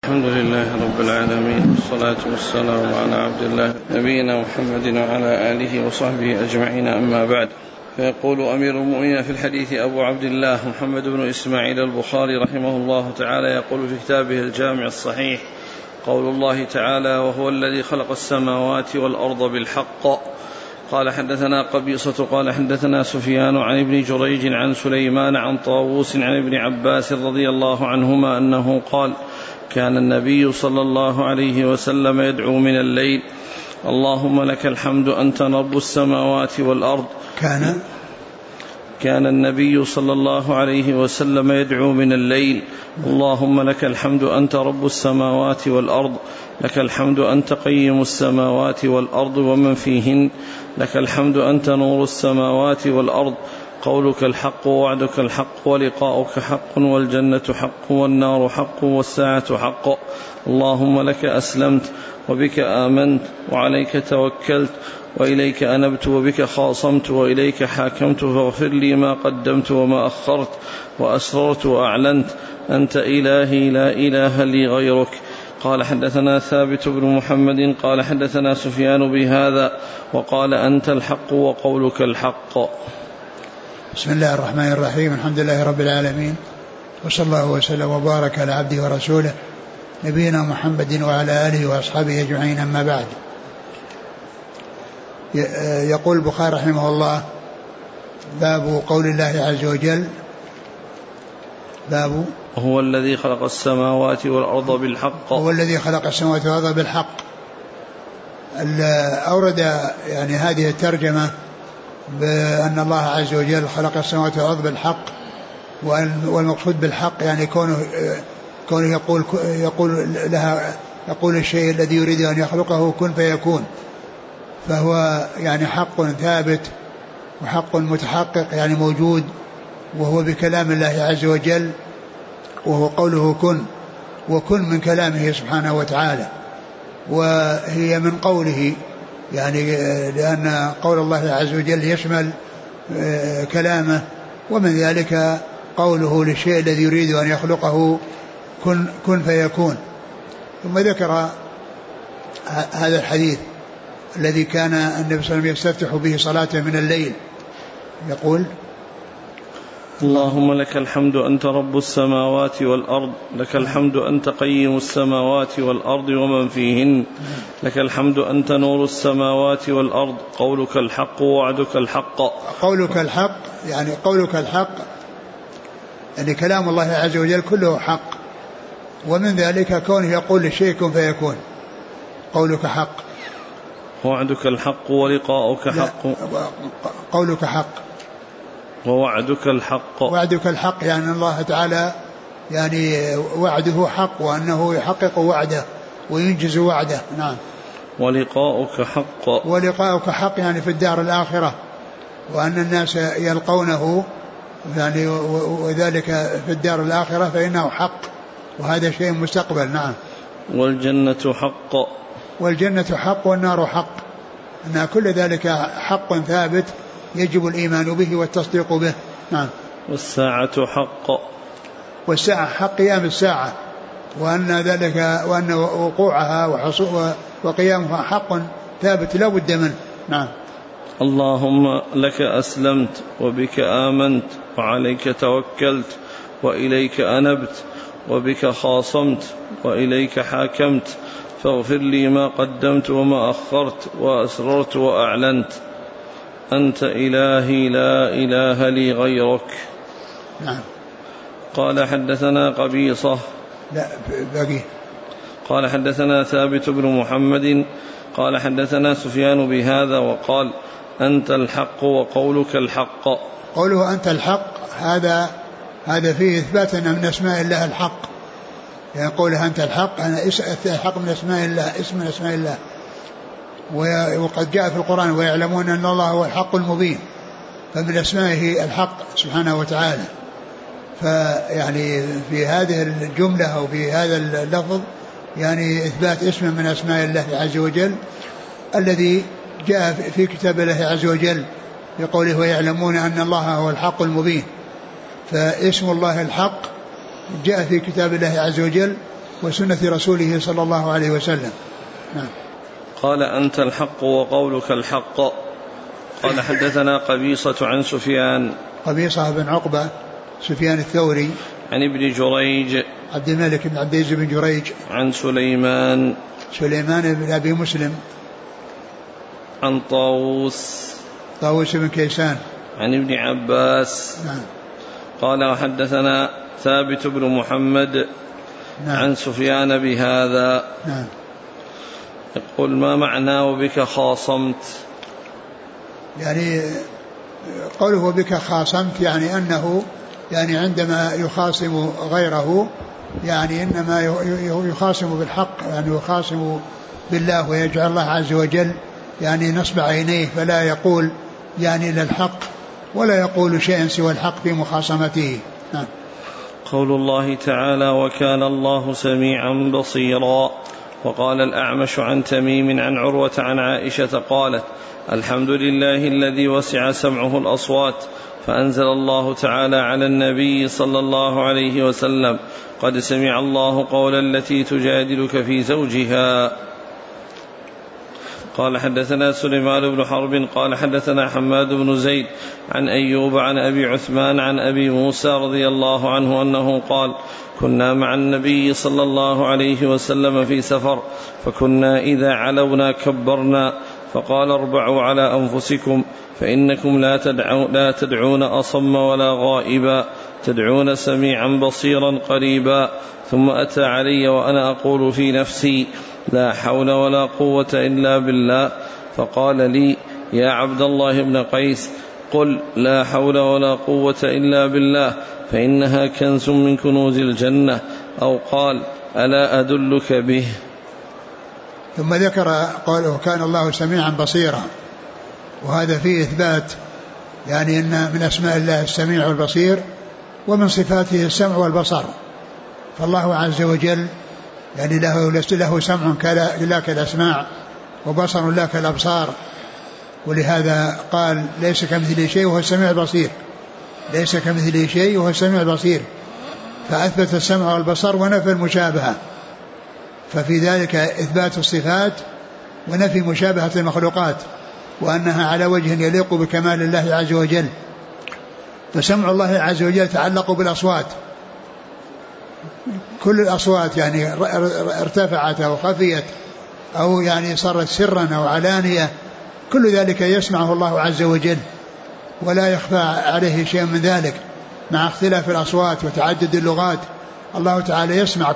الحمد لله رب العالمين، والصلاة والسلام على عبد الله نبينا محمد وعلى آله وصحبه أجمعين، أما بعد. فيقول أمير المؤمنين في الحديث أبو عبد الله محمد بن إسماعيل البخاري رحمه الله تعالى، يقول في كتابه الجامع الصحيح: قول الله تعالى: وهو الذي خلق السماوات والأرض بالحق. قال حدثنا قبيصة قال حدثنا سفيان عن ابن جريج عن سليمان عن طاووس عن ابن عباس رضي الله عنهما أنه قال: كان النبي صلى الله عليه وسلم يدعو من الليل: اللهم لك الحمد أنت رب السماوات والأرض. كان النبي صلى الله عليه وسلم يدعو من الليل: اللهم لك الحمد أنت رب السماوات والأرض، لك الحمد أنت قيم السماوات والأرض ومن فيهن، لك الحمد أنت نور السماوات والأرض، قولك الحق ووعدك الحق ولقاؤك حق والجنة حق والنار حق والساعة حق. اللهم لك أسلمت وبك آمنت وعليك توكلت وإليك أنبت وبك خاصمت وإليك حاكمت، فاغفر لي ما قدمت وما أخرت وأسررت وأعلنت، أنت إلهي لا إله لي غيرك. قال حدثنا ثابت بن محمد قال حدثنا سفيان بهذا وقال: أنت الحق وقولك الحق. بسم الله الرحمن الرحيم. الحمد لله رب العالمين، وصلى الله وسلم وبارك على عبده ورسوله نبينا محمد وعلى آله وأصحابه أجمعين، أما بعد. يقول البخاري رحمه الله: باب قول الله عز وجل. باب هو الذي خلق السماوات والأرض بالحق. هو الذي خلق السماوات والأرض بالحق. أورد يعني هذه الترجمة بأن الله عز وجل خلق السماوات والأرض بالحق، والمقصود بالحق يعني كونه يقول الشيء الذي يريد أن يخلقه كن فيكون، فهو يعني حق ثابت وحق متحقق يعني موجود، وهو بكلام الله عز وجل، وهو قوله كن، وكن من كلامه سبحانه وتعالى، وهي من قوله يعني لأن قول الله عز وجل يشمل كلامه، ومن ذلك قوله للشيء الذي يريد أن يخلقه كن فيكون. ثم ذكر هذا الحديث الذي كان النبي صلى الله عليه وسلم يستفتح به صلاته من الليل، يقول: اللهم لك الحمد أنت رب السماوات والأرض، لك الحمد أنت قيم السماوات والأرض ومن فيهن، لك الحمد أنت نور السماوات والأرض، قولك الحق ووعدك الحق. قولك الحق يعني قولك الحق يعني كلام الله عز وجل كله حق، ومن ذلك كونه يقول للشيء كن فيكون. قولك حق، ووعدك الحق ولقاؤك حق. قولك حق ووعدك الحق. وعدك الحق يعني الله تعالى يعني وعده حق، وأنه يحقق وعده وينجز وعده. نعم. ولقاؤك حق. ولقاؤك حق يعني في الدار الآخرة، وأن الناس يلقونه يعني وذلك في الدار الآخرة فإنه حق، وهذا شيء مستقبل. نعم. والجنة حق. والجنة حق والنار حق، أن كل ذلك حق ثابت يجب الإيمان به والتصديق به. نعم. والساعة حق. والساعة حق قيام الساعة، وأن وقوعها وقيامها حق ثابت لا بد منه. نعم. اللهم لك أسلمت وبك آمنت وعليك توكلت وإليك أنبت وبك خاصمت وإليك حاكمت، فاغفر لي ما قدمت وما أخرت وأسررت وأعلنت، أنت إلهي لا إله لي غيرك. نعم. قال حدثنا قبيصة. لا باقي. قال حدثنا ثابت بن محمد قال حدثنا سفيان بهذا وقال: أنت الحق وقولك الحق. قوله أنت الحق هذا فيه إثبات أن من أسماء الله الحق، يعني قوله أنت الحق أنا الحق من أسماء الله، اسم من أسماء الله، وقد جاء في القرآن: ويعلمون أن الله هو الحق المبين، فمن أسمائه الحق سبحانه وتعالى. فيعني في هذه الجملة أو في هذا اللفظ يعني إثبات اسم من أسماء الله عز وجل الذي جاء في كتاب الله عز وجل بقوله: ويعلمون أن الله هو الحق المبين. فاسم الله الحق جاء في كتاب الله عز وجل وسنة رسوله صلى الله عليه وسلم. نعم. قال أنت الحق وقولك الحق. قال حدثنا قبيصة عن سفيان، قبيصة بن عقبة سفيان الثوري، عن ابن جريج عبد الملك بن عبد العزيز بن جريج، عن سليمان بن أبي مسلم، عن طاووس بن كيسان، عن ابن عباس. نعم. قال حدثنا ثابت بن محمد، نعم، عن سفيان بهذا. نعم. يقول ما معنى وبك خاصمت؟ يعني قوله بك خاصمت يعني أنه يعني عندما يخاصم غيره يعني إنما يخاصم بالحق، يعني يخاصم بالله ويجعل الله عز وجل يعني نصب عينيه، فلا يقول يعني للحق ولا يقول شيئا سوى الحق في مخاصمته. نعم. قول الله تعالى وكان الله سميعا بصيرا. وقال الأعمش عن تميم عن عروة عن عائشة قالت الحمد لله الذي وسع سمعه الأصوات، فأنزل الله تعالى على النبي صلى الله عليه وسلم قد سمع الله قول التي تجادلك في زوجها. قال حدثنا سليمان بن حرب قال حدثنا حماد بن زيد عن أيوب عن أبي عثمان عن أبي موسى رضي الله عنه أنه قال كنا مع النبي صلى الله عليه وسلم في سفر، فكنا إذا علونا كبرنا، فقال اربعوا على أنفسكم فإنكم لا تدعون أصم ولا غائبا، تدعون سميعا بصيرا قريبا. ثم أتى علي وأنا أقول في نفسي لا حول ولا قوة إلا بالله، فقال لي يا عبد الله بن قيس قل لا حول ولا قوة إلا بالله فإنها كنز من كنوز الجنة، أو قال ألا أدلك به. ثم ذكر قوله كان الله سميعا بصيرا، وهذا فيه إثبات يعني أن من أسماء الله السميع والبصير، ومن صفاته السمع والبصر. فالله عز وجل يعني له سمع لا كالأسماع، وبصر لا كالأبصار، ولهذا قال ليس كمثله شيء وهو السميع البصير، ليس كمثله شيء وهو السميع البصير، فأثبت السمع والبصر ونفى المشابهة، ففي ذلك إثبات الصفات ونفي مشابهة المخلوقات، وأنها على وجه يليق بكمال الله عز وجل. فسمع الله عز وجل يتعلق بالأصوات، كل الأصوات يعني ارتفعت أو خفيت أو يعني صارت سرا أو علانية، كل ذلك يسمعه الله عز وجل ولا يخفى عليه شيء من ذلك، مع اختلاف الأصوات وتعدد اللغات. الله تعالى يسمع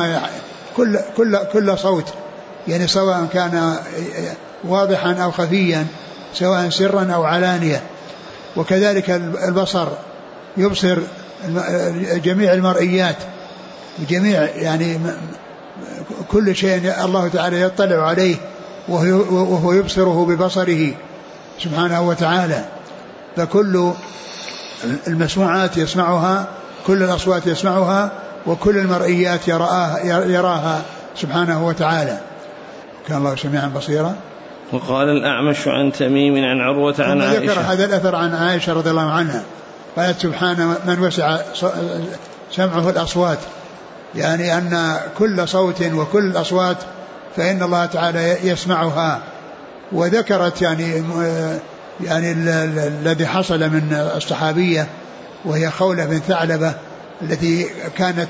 كل صوت، يعني سواء كان واضحا أو خفيا، سواء سرا أو علانية. وكذلك البصر يبصر جميع المرئيات، جميع يعني كل شيء الله تعالى يطلع عليه وهو يبصره ببصره سبحانه وتعالى. فكل المسموعات يسمعها، كل الأصوات يسمعها، وكل المرئيات يراها سبحانه وتعالى. كان الله سميعا بصيرا. وقال الأعمش عن تميم عن عروة عن عائشة. ذكر هذا الأثر عن عائشة رضي الله عنها قالت سبحان من وسع سمعه الأصوات، يعني أن كل صوت وكل الأصوات فإن الله تعالى يسمعها. وذكرت يعني الذي حصل من الصحابية وهي خولة بن ثعلبة التي كانت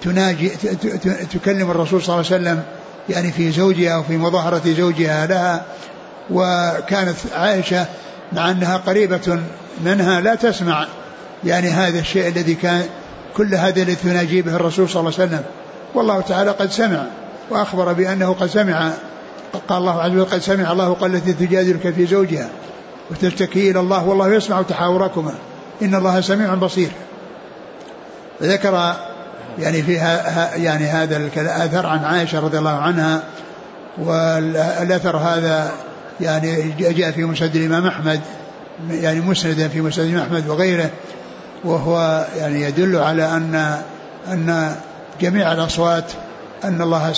تكلم الرسول صلى الله عليه وسلم يعني في زوجها وفي مظاهرة زوجها لها، وكانت عائشة مع أنها قريبة منها لا تسمع يعني هذا الشيء الذي كان كل هذا الذي تناجي به الرسول صلى الله عليه وسلم، والله تعالى قد سمع وأخبر بأنه قد سمع. قال الله عز وجل قد سمع الله قال التي تجادلك في زوجها وتشتكي إلى الله والله يسمع تحاوركما إن الله سميع بصير. ذكر يعني فيها يعني هذا الأثر عن عائشة رضي الله عنها، والأثر هذا يعني جاء في مسند الإمام أحمد، يعني مسندا في مسند الإمام أحمد وغيره، وهو يعني يدل على أن جميع الأصوات أن الله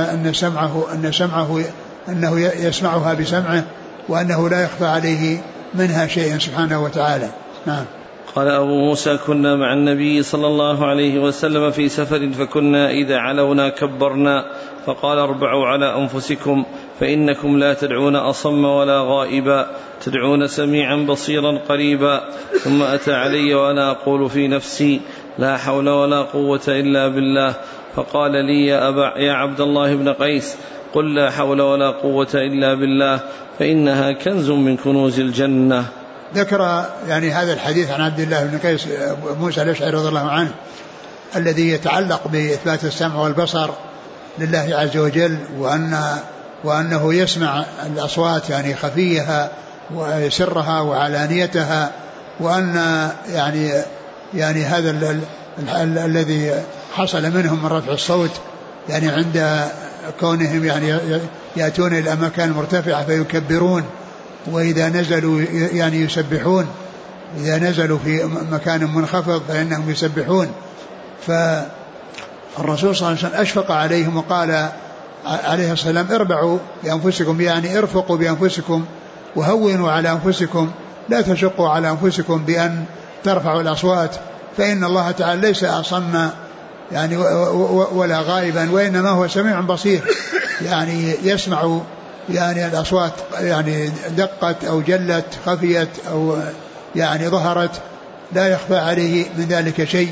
أنه يسمعها بسمعه، وأنه لا يخفى عليه منها شيء سبحانه وتعالى. نعم. قال أبو موسى كنا مع النبي صلى الله عليه وسلم في سفر فكنا إذا علونا كبرنا فقال اربعوا على أنفسكم فإنكم لا تدعون أصم ولا غائبا تدعون سميعا بصيرا قريبا. ثم أتى علي وأنا أقول في نفسي لا حول ولا قوة إلا بالله فقال لي يا عبد الله بن قيس قل لا حول ولا قوة إلا بالله فإنها كنز من كنوز الجنة. ذكر يعني هذا الحديث عن عبد الله بن قيس موسى الأشعري رضي الله عنه الذي يتعلق بإثبات السمع والبصر لله عز وجل وأنه يسمع الأصوات يعني خفيها وسرها وعلانيتها وأن يعني هذا الذي حصل منهم من رفع الصوت يعني عند كونهم يعني يأتون إلى مكان مرتفع فيكبرون وإذا نزلوا يعني يسبحون إذا نزلوا في مكان منخفض فإنهم يسبحون. فالرسول صلى الله عليه وسلم أشفق عليهم وقال عليه السلام اربعوا بأنفسكم يعني ارفقوا بأنفسكم وهونوا على أنفسكم لا تشقوا على أنفسكم بأن ترفعوا الأصوات فإن الله تعالى ليس أصم يعني ولا غائبا وإنما هو سميع بصير يعني يسمع يعني الأصوات يعني دقت أو جلت خفيت أو يعني ظهرت لا يخفى عليه من ذلك شيء.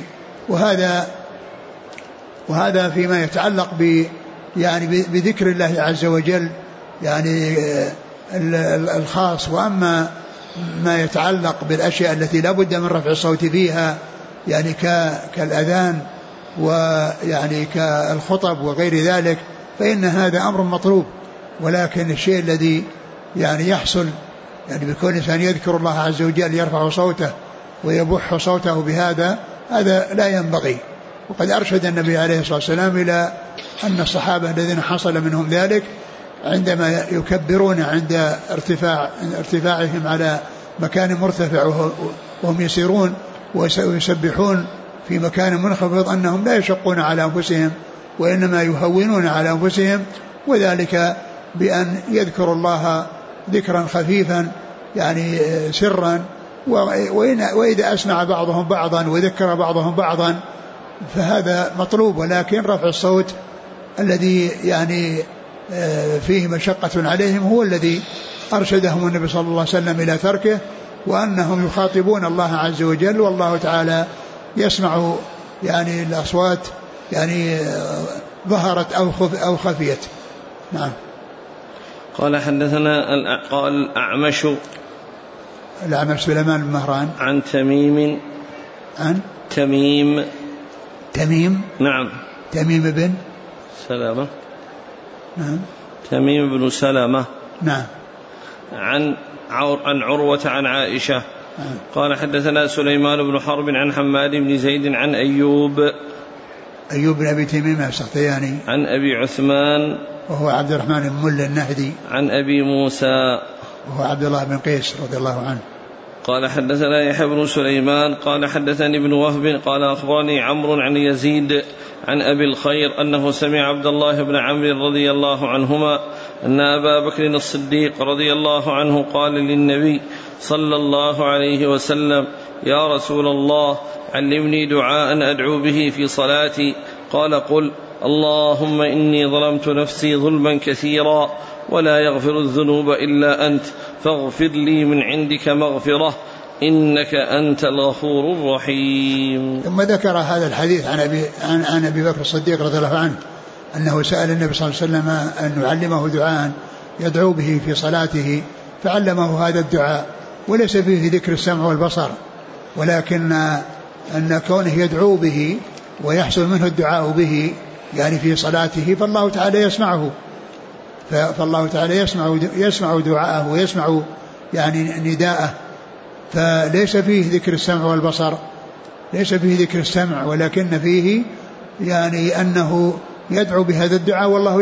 وهذا فيما يتعلق يعني بذكر الله عز وجل يعني الخاص. وأما ما يتعلق بالأشياء التي لا بد من رفع الصوت فيها يعني كالأذان ويعني كالخطب وغير ذلك فإن هذا أمر مطلوب. ولكن الشيء الذي يعني يحصل يعني بكون إنسان يذكر الله عز وجل يرفع صوته ويبح صوته بهذا هذا لا ينبغي. وقد أرشد النبي عليه الصلاة والسلام إلى أن الصحابة الذين حصل منهم ذلك عندما يكبرون عند ارتفاعهم على مكان مرتفع وهم يسيرون ويسبحون في مكان منخفض أنهم لا يشقون على أنفسهم وإنما يهونون على أنفسهم وذلك بأن يذكروا الله ذكرا خفيفا يعني سرا وإذا أسمع بعضهم بعضا وذكر بعضهم بعضا فهذا مطلوب. ولكن رفع الصوت الذي يعني فيه مشقة عليهم هو الذي أرشدهم النبي صلى الله عليه وسلم إلى تركه وأنهم يخاطبون الله عز وجل والله تعالى يسمع يعني الأصوات يعني ظهرت أو خفيت. نعم. قال حدثنا قال الأعمش سليمان بن مهران عن تميم نعم تميم بن سلامة نعم تميم بن سلامة نعم عن عروة عن عائشة قال حدثنا سليمان بن حرب عن حماد بن زيد عن أيوب بن أبي تميم السختياني عن أبي عثمان وهو عبد الرحمن بن مل النهدي عن أبي موسى وهو عبد الله بن قيس رضي الله عنه قال حدثنا يحيى بن سليمان قال حدثني ابن وهب قال أخبرني عمرو عن يزيد عن أبي الخير أنه سمع عبد الله بن عمرو رضي الله عنهما أن أبا بكر الصديق رضي الله عنه قال للنبي صلى الله عليه وسلم يا رسول الله علمني دعاء أدعو به في صلاتي قال قل اللهم إني ظلمت نفسي ظلما كثيرا ولا يغفر الذنوب إلا أنت فاغفر لي من عندك مغفرة إنك أنت الغفور الرحيم. ثم ذكر هذا الحديث عن أبي بكر الصديق رضي الله عنه أنه سأل النبي صلى الله عليه وسلم أن يعلمه دعاء يدعو به في صلاته فعلمه هذا الدعاء وليس فيه ذكر السمع والبصر ولكن أن كونه يدعو به ويحصل منه الدعاء به يعني في صلاته فالله تعالى يسمعه يسمع دعاءه ويسمع يعني نداءه فليس فيه ذكر السمع والبصر ليس فيه ذكر السمع ولكن فيه يعني أنه يدعو بهذا الدعاء والله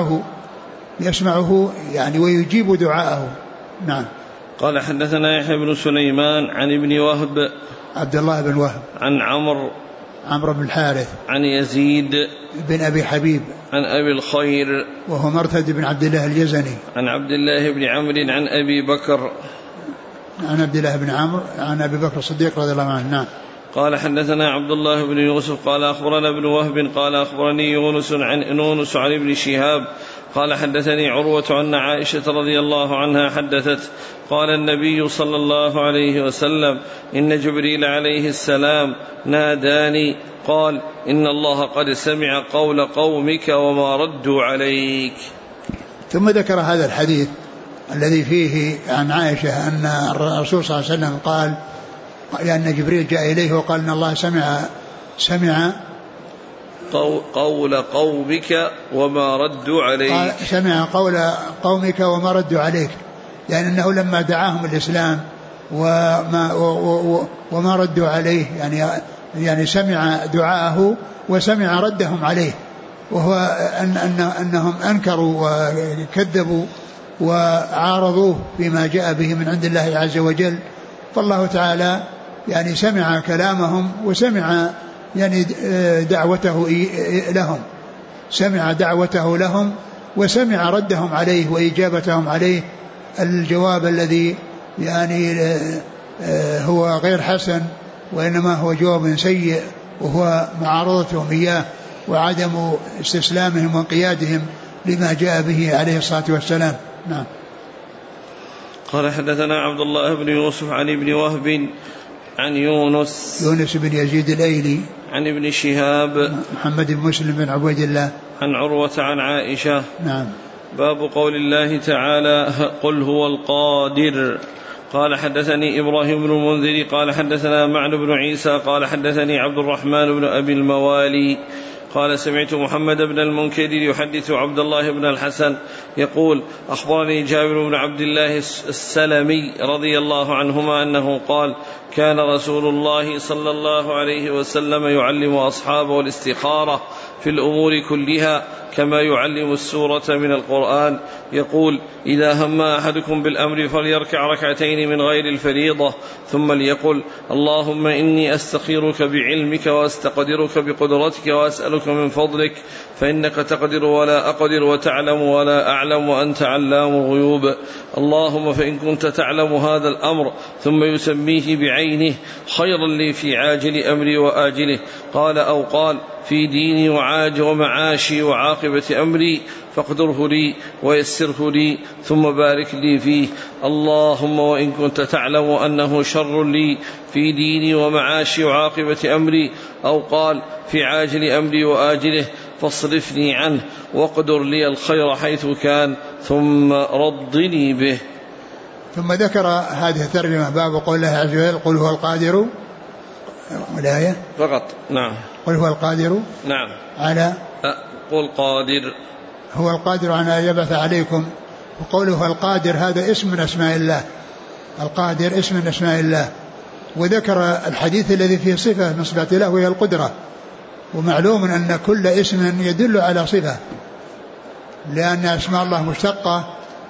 يسمعه يعني ويجيب دعاءه. نعم. قال حدثنا يحيى بن سليمان عن ابن وهب عبد الله بن وهب عن عمرو بن الحارث عن يزيد بن أبي حبيب عن أبي الخير وهو مرثد بن عبد الله اليزني عن عبد الله بن عمرو عن أبي بكر عن عبد الله بن عمرو عن أبي بكر الصديق رضي الله عنه. نعم. قال حدثنا عبد الله بن يوسف قال أخبرنا ابن وهب قال أخبرني يونس عن ابن شهاب قال حدثني عروة أن عائشة رضي الله عنها حدثت قال النبي صلى الله عليه وسلم إن جبريل عليه السلام ناداني قال إن الله قد سمع قول قومك وما ردوا عليك. ثم ذكر هذا الحديث الذي فيه عن عائشة أن الرسول صلى الله عليه وسلم قال أن جبريل جاء إليه وقال إن الله سمع قول قومك وما ردوا عليك. سمع قول قومك وما ردوا عليك، يعني أنه لما دعاهم الإسلام وما ردوا عليه، يعني سمع دعاءه وسمع ردهم عليه، وهو أنهم أنكروا وكذبوا وعارضوه بما جاء به من عند الله عز وجل. فالله تعالى يعني سمع كلامهم وسمع يعني دعوته لهم، سمع دعوته لهم وسمع ردهم عليه وإجابتهم عليه، الجواب الذي يعني هو غير حسن وإنما هو جواب سيء، وهو معارضتهم إياه وعدم استسلامهم وانقيادهم لما جاء به عليه الصلاة والسلام. نعم. قال حدثنا عبد الله بن يوسف عن ابن وهب عن يونس بن يزيد الأيلي عن ابن شهاب محمد بن مسلم بن عبيد الله عن عروة عن عائشة. نعم. باب قول الله تعالى قل هو القادر. قال حدثني إبراهيم بن المنذر قال حدثنا معن بن عيسى قال حدثني عبد الرحمن بن أبي الموالي قال سمعت محمد بن المنكدر يحدث عبد الله بن الحسن يقول أخبرني جابر بن عبد الله السلمي رضي الله عنهما أنه قال كان رسول الله صلى الله عليه وسلم يعلم أصحابه الاستخارة في الأمور كلها كما يعلم السورة من القرآن، يقول إذا هم أحدكم بالأمر فليركع ركعتين من غير الفريضة ثم ليقل اللهم إني أستخيرك بعلمك وأستقدرك بقدرتك وأسألك من فضلك فإنك تقدر ولا أقدر وتعلم ولا أعلم وأنت علام الغيوب، اللهم فإن كنت تعلم هذا الأمر ثم يسميه بعينه خيرا لي في عاجل أمري وآجله، قال أو قال في ديني ومعاشي وعاقبة أمري فاقدره لي ويسره لي ثم بارك لي فيه، اللهم وإن كنت تعلم أنه شر لي في ديني ومعاشي وعاقبة أمري، أو قال في عاجل أمري وآجله فاصرفني عنه واقدر لي الخير حيث كان ثم ردني به. ثم ذكر هذه الترجمة باب قول الله عز وجل قل هو القادر والآية فقط. نعم. قل هو القادر. نعم. على قل قادر هو القادر على أن يبعث عليكم، وقوله القادر هذا اسم من أسماء الله، القادر اسم من أسماء الله. وذكر الحديث الذي فيه صفة من صفات الله وهي القدرة، ومعلوم أن كل اسم يدل على صفة، لأن أسماء الله مشتقة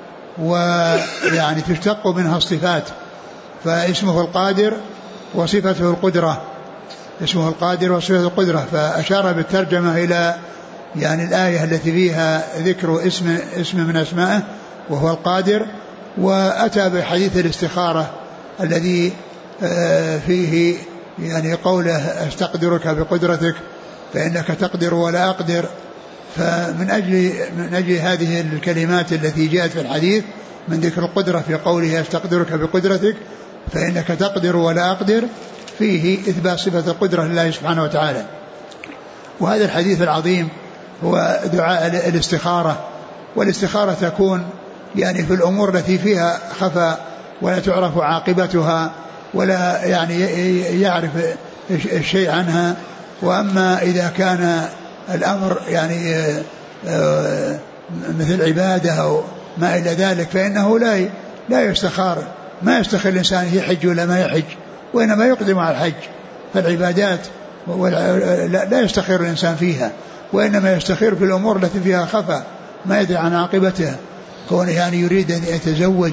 ويعني تشتق منها الصفات، فاسمه القادر وصفته القدرة، اسمه القادر وصفته القدرة. فأشار بالترجمة إلى يعني الآية التي فيها ذكر اسم من أسمائه وهو القادر، وأتى بحديث الاستخارة الذي فيه يعني قوله استقدرك بقدرتك فإنك تقدر ولا أقدر. فمن أجل هذه الكلمات التي جاءت في الحديث من ذكر القدرة في قوله استقدرك بقدرتك فإنك تقدر ولا أقدر، فيه إثبات صفة القدرة لله سبحانه وتعالى. وهذا الحديث العظيم هو دعاء الاستخارة، والاستخارة تكون يعني في الأمور التي فيها خفى ولا تعرف عاقبتها ولا يعني يعرف الشيء عنها. وأما إذا كان الأمر يعني مثل عبادة أو ما إلى ذلك فإنه لا يستخار، ما يستخير الإنسان يحج ولا ما يحج، وإنما يقدم على الحج. فالعبادات لا يستخير الإنسان فيها، وإنما يستخير في الأمور التي فيها خفى ما يدري عن عاقبتها، كونه يعني يريد أن يتزوج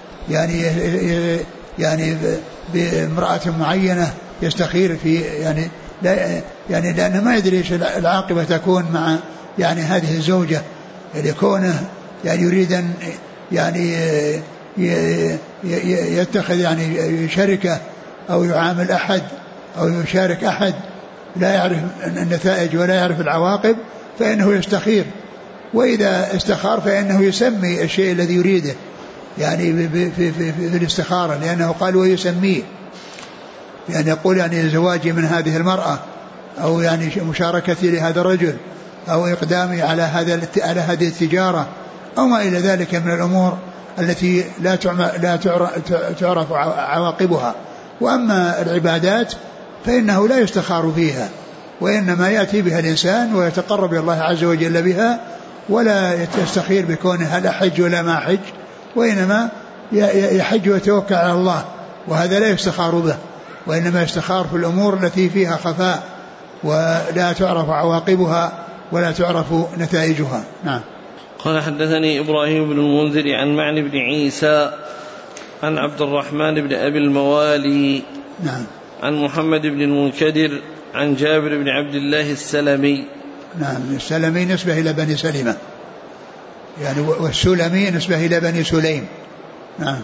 يعني بامرأة معينة يستخير في يعني لأنه ما يدري ايش العاقبة تكون مع يعني هذه الزوجة، يعني كونه يعني يريد أن يتخذ يعني شركة أو يعامل أحد أو يشارك أحد لا يعرف النتائج ولا يعرف العواقب فإنه يستخير. وإذا استخار فإنه يسمي الشيء الذي يريده يعني في الاستخارة، لأنه قال ويسميه، يعني يقول يعني زواجي من هذه المرأة أو يعني مشاركتي لهذا الرجل أو إقدامي على هذه التجارة أو ما إلى ذلك من الأمور التي لا تعرف عواقبها. وأما العبادات فإنه لا يستخار فيها، وإنما يأتي بها الإنسان ويتقرب إلى الله عز وجل بها، ولا يستخير بكونه هل أحج ولا ما أحج، وإنما يحج ويتوكل على الله، وهذا لا يستخار به، وإنما يستخار في الأمور التي فيها خفاء ولا تعرف عواقبها ولا تعرف نتائجها. نعم. قال حدثني إبراهيم بن المنذر عن معن بن عيسى عن عبد الرحمن بن أبي الموالي نعم. عن محمد بن المنكدر عن جابر بن عبد الله السلمي. نعم. السلمي نسبة إلى بني سلمة يعني، والسلمي نسبة إلى بني سليم. نعم.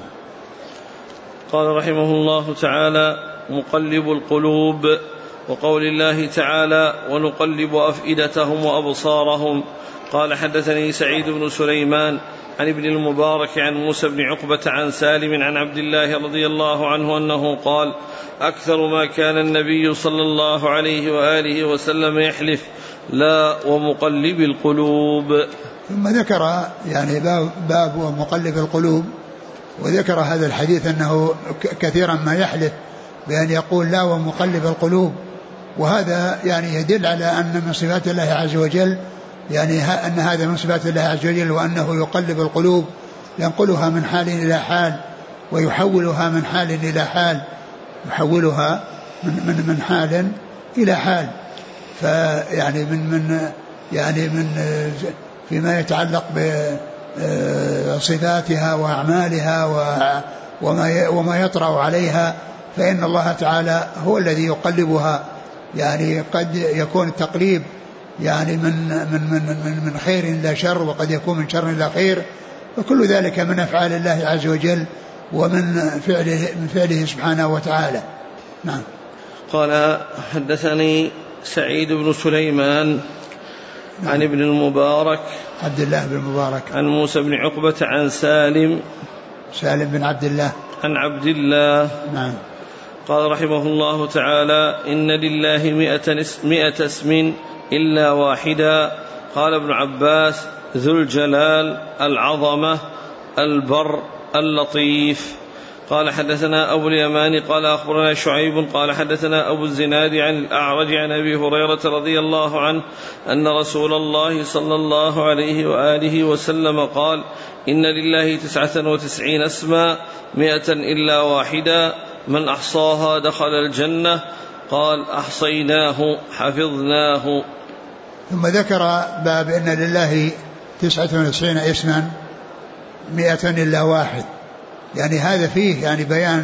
قال رحمه الله تعالى: مقلب القلوب، وقول الله تعالى: ونقلب أفئدتهم وأبصارهم. قال حدثني سعيد بن سليمان عن ابن المبارك عن موسى بن عقبة عن سالم عن عبد الله رضي الله عنه أنه قال: أكثر ما كان النبي صلى الله عليه وآله وسلم يحلف: لا ومقلب القلوب. ثم ذكر يعني باب ومقلب القلوب، وذكر هذا الحديث أنه كثيرا ما يحلف بأن يقول لا ومقلب القلوب، وهذا يعني يدل على أن من صفات الله عز وجل يعني أن هذا من صفات الله عز وجل، وأنه يقلب القلوب، ينقلها من حال إلى حال ويحولها من حال إلى حال، يحولها من حال إلى حال. فيعني من فيما يتعلق بصفاتها وأعمالها وما يطرأ عليها، فإن الله تعالى هو الذي يقلبها. يعني قد يكون التقليب يعني من خير إلى شر، وقد يكون من شر إلى خير، وكل ذلك من أفعال الله عز وجل ومن فعله سبحانه وتعالى. نعم. قال حدثني سعيد بن سليمان عن ابن المبارك عبد الله بن المبارك عن موسى بن عقبة عن سالم بن عبد الله عن عبد الله. نعم. قال رحمه الله تعالى: إن لله 100 اسم إلا واحدا. قال ابن عباس: ذو الجلال، العظمة، البر، اللطيف. قال حدثنا أبو اليمان قال أخبرنا شعيب قال حدثنا أبو الزناد عن الأعرج عن أبي هريرة رضي الله عنه أن رسول الله صلى الله عليه وآله وسلم قال: إن لله 99 اسما 100 إلا واحدا، من أحصاها دخل الجنة. قال: أحصيناه حفظناه. ثم ذكر باب إن لله 99 اسما 100 إلا واحد، يعني هذا فيه يعني بيان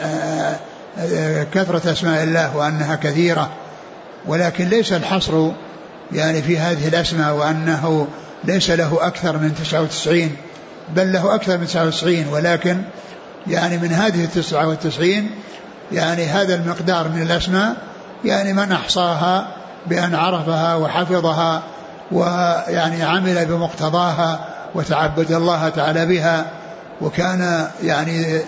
كثرة أسماء الله وأنها كثيرة، ولكن ليس الحصر يعني في هذه الأسماء وأنه ليس له أكثر من 99، بل له أكثر من 99، ولكن يعني من هذه 99 يعني هذا المقدار من الأسماء يعني من أحصاها بأن عرفها وحفظها ويعني عمل بمقتضاها وتعبد الله تعالى بها، وكان يعني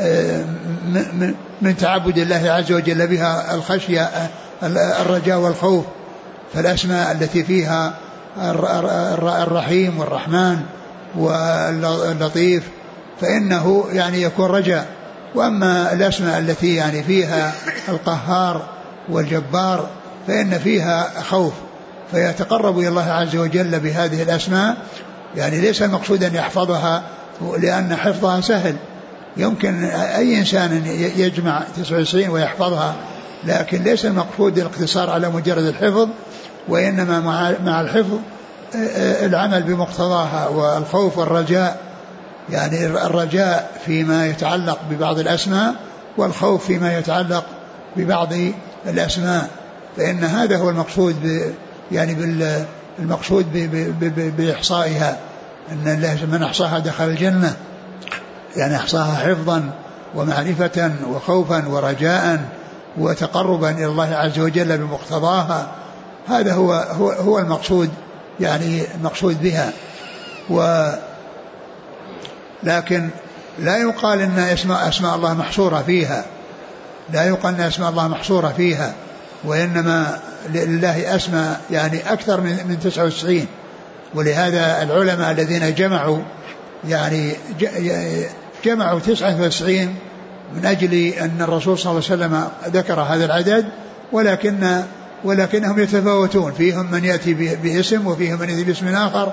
من تعبد الله عز وجل بها الخشية الرجاء والخوف. فالأسماء التي فيها الرحيم والرحمن واللطيف فإنه يعني يكون رجاء، وأما الأسماء التي يعني فيها القهار والجبار فإن فيها خوف، فيتقرب إلى الله عز وجل بهذه الأسماء. يعني ليس المقصود أن يحفظها، لأن حفظها سهل، يمكن أي إنسان يجمع 99 ويحفظها، لكن ليس المقصود الاقتصار على مجرد الحفظ، وإنما مع الحفظ العمل بمقتضاها والخوف والرجاء، يعني الرجاء فيما يتعلق ببعض الأسماء والخوف فيما يتعلق ببعض الأسماء. فإن هذا هو المقصود يعني المقصود بإحصائها، أن الله من أحصاها دخل الجنة. يعني أحصاها حفظا ومعرفة وخوفا ورجاء وتقربا إلى الله عز وجل بمقتضاها. هذا هو المقصود، يعني المقصود بها. لكن لا يقال إن أسماء الله محصورة فيها، لا يقال إن أسماء الله محصورة فيها، وإنما لله أسماء يعني أكثر من 99. ولهذا العلماء الذين جمعوا 99 من أجل أن الرسول صلى الله عليه وسلم ذكر هذا العدد، ولكنهم يتفاوتون، فيهم من يأتي باسم وفيهم من يأتي باسم آخر،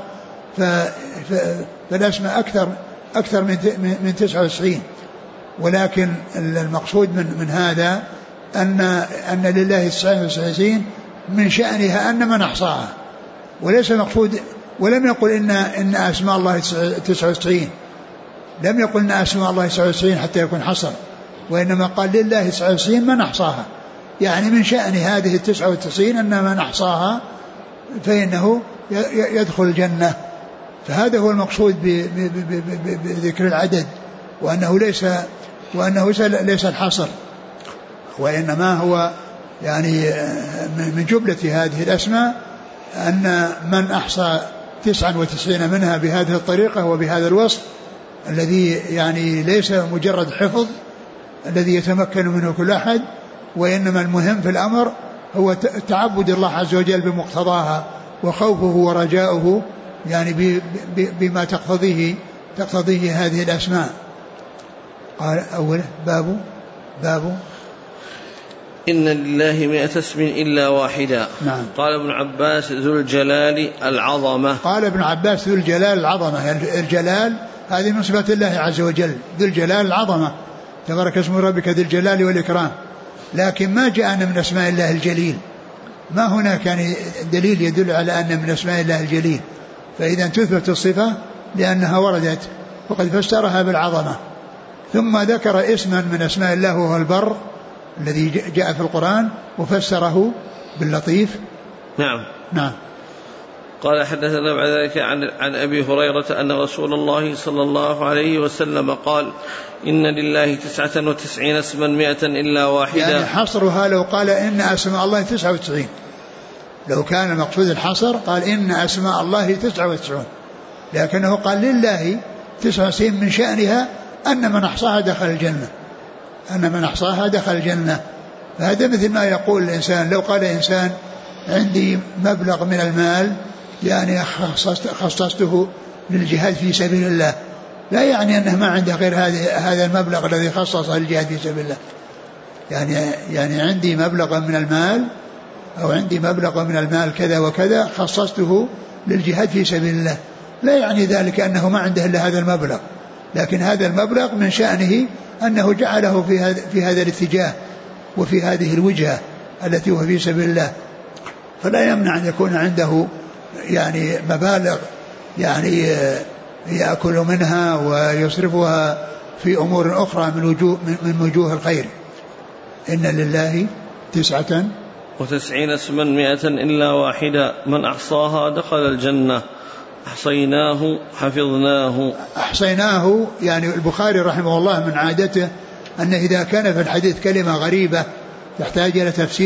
فالأسماء أكثر من 99. ولكن المقصود من هذا أن لله 99 من شأنها أن من أحصاها، وليس المقصود. ولم يقل إن أسماء الله 99، لم يقل إن أسماء الله 99 حتى يكون حصر، وإنما قال لله 99 من أحصاها، يعني من شأن هذه 99 أن من أحصاها فإنه يدخل الجنة. فهذا هو المقصود بذكر العدد، وأنه ليس الحصر، وإنما هو يعني من جملة هذه الأسماء أن من أحصى 99 منها بهذه الطريقة وبهذا الوصف الذي يعني ليس مجرد حفظ الذي يتمكن منه كل أحد، وإنما المهم في الأمر هو تعبد الله عز وجل بمقتضاها وخوفه ورجاؤه، يعني بما تقتضيه هذه الأسماء. قال أوله باب إن لله 100 اسم إلا واحدا. نعم. قال ابن عباس ذو الجلال العظمة. قال ابن عباس ذو الجلال العظمة، يعني الجلال هذه من صفات الله عز وجل، ذو الجلال العظمة، تبارك اسم ربك ذي الجلال والإكرام. لكن ما جاءنا من أسماء الله الجليل، ما هناك يعني دليل يدل على أن من أسماء الله الجليل، فإذا تثبت الصفة لأنها وردت وقد فسرها بالعظمة. ثم ذكر اسما من أسماء الله وهو البر الذي جاء في القرآن وفسره باللطيف. نعم. قال حدثنا بعد ذلك عن أبي هريرة أن رسول الله صلى الله عليه وسلم قال إن لله 99 اسما 100 إلا واحدا. يعني حصرها لو قال إن أسماء الله 99، لو كان مقصود الحصر قال إن أسماء الله 99، لكنه قال لله 99 من شأنها أن من أحصاها دخل الجنة، أن من أحصاها دخل الجنة. فهذا مثل ما يقول الإنسان لو قال إنسان عندي مبلغ من المال يعني خصصته للجهاد في سبيل الله، لا يعني أنه ما عنده غير هذا المبلغ الذي خصصه للجهاد في سبيل الله. يعني عندي مبلغ من المال أو عندي مبلغ من المال كذا وكذا خصصته للجهاد في سبيل الله، لا يعني ذلك أنه ما عنده إلا هذا المبلغ، لكن هذا المبلغ من شأنه أنه جعله في هذا الاتجاه وفي هذه الوجهة التي هو في سبيل الله، فلا يمنع أن يكون عنده يعني مبالغ يعني يأكل منها ويصرفها في أمور أخرى من وجوه الخير. إن لله 99 اسما 100 إلا واحدا من أحصاها دخل الجنة أحصيناه حفظناه. أحصيناه يعني البخاري رحمه الله من عادته أن إذا كان في الحديث كلمة غريبة يحتاج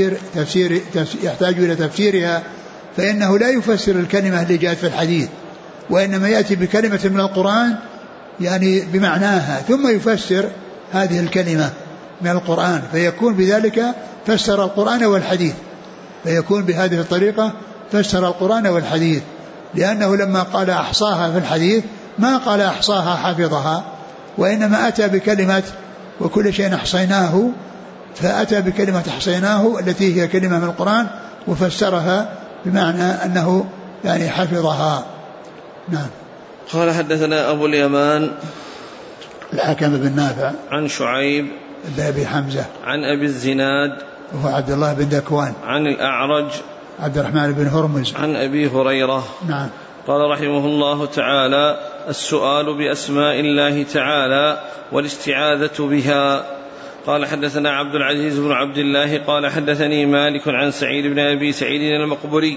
إلى تفسيرها فإنه لا يفسر الكلمة اللي جاءت في الحديث، وإنما يأتي بكلمة من القرآن يعني بمعناها ثم يفسر هذه الكلمة من القرآن، فيكون بذلك فسر القرآن والحديث، فيكون بهذه الطريقة فسر القرآن والحديث، لأنه لما قال أحصاها في الحديث ما قال أحصاها حفظها، وإنما أتى بكلمة وكل شيء أحصيناه، فأتى بكلمة أحصيناه التي هي كلمة من القرآن وفسرها بمعنى أنه يعني حفظها. نعم. قال حدثنا أبو اليمان الحكم بن نافع عن شعيب بن أبي حمزة عن أبي الزناد وهو عبد الله بن ذكوان عن الأعرج عبد الرحمن بن هرمز عن أبي هريرة. نعم. قال رحمه الله تعالى: السؤال بأسماء الله تعالى والاستعاذة بها. قال حدثنا عبد العزيز بن عبد الله قال حدثني مالك عن سعيد بن أبي سعيد المقبري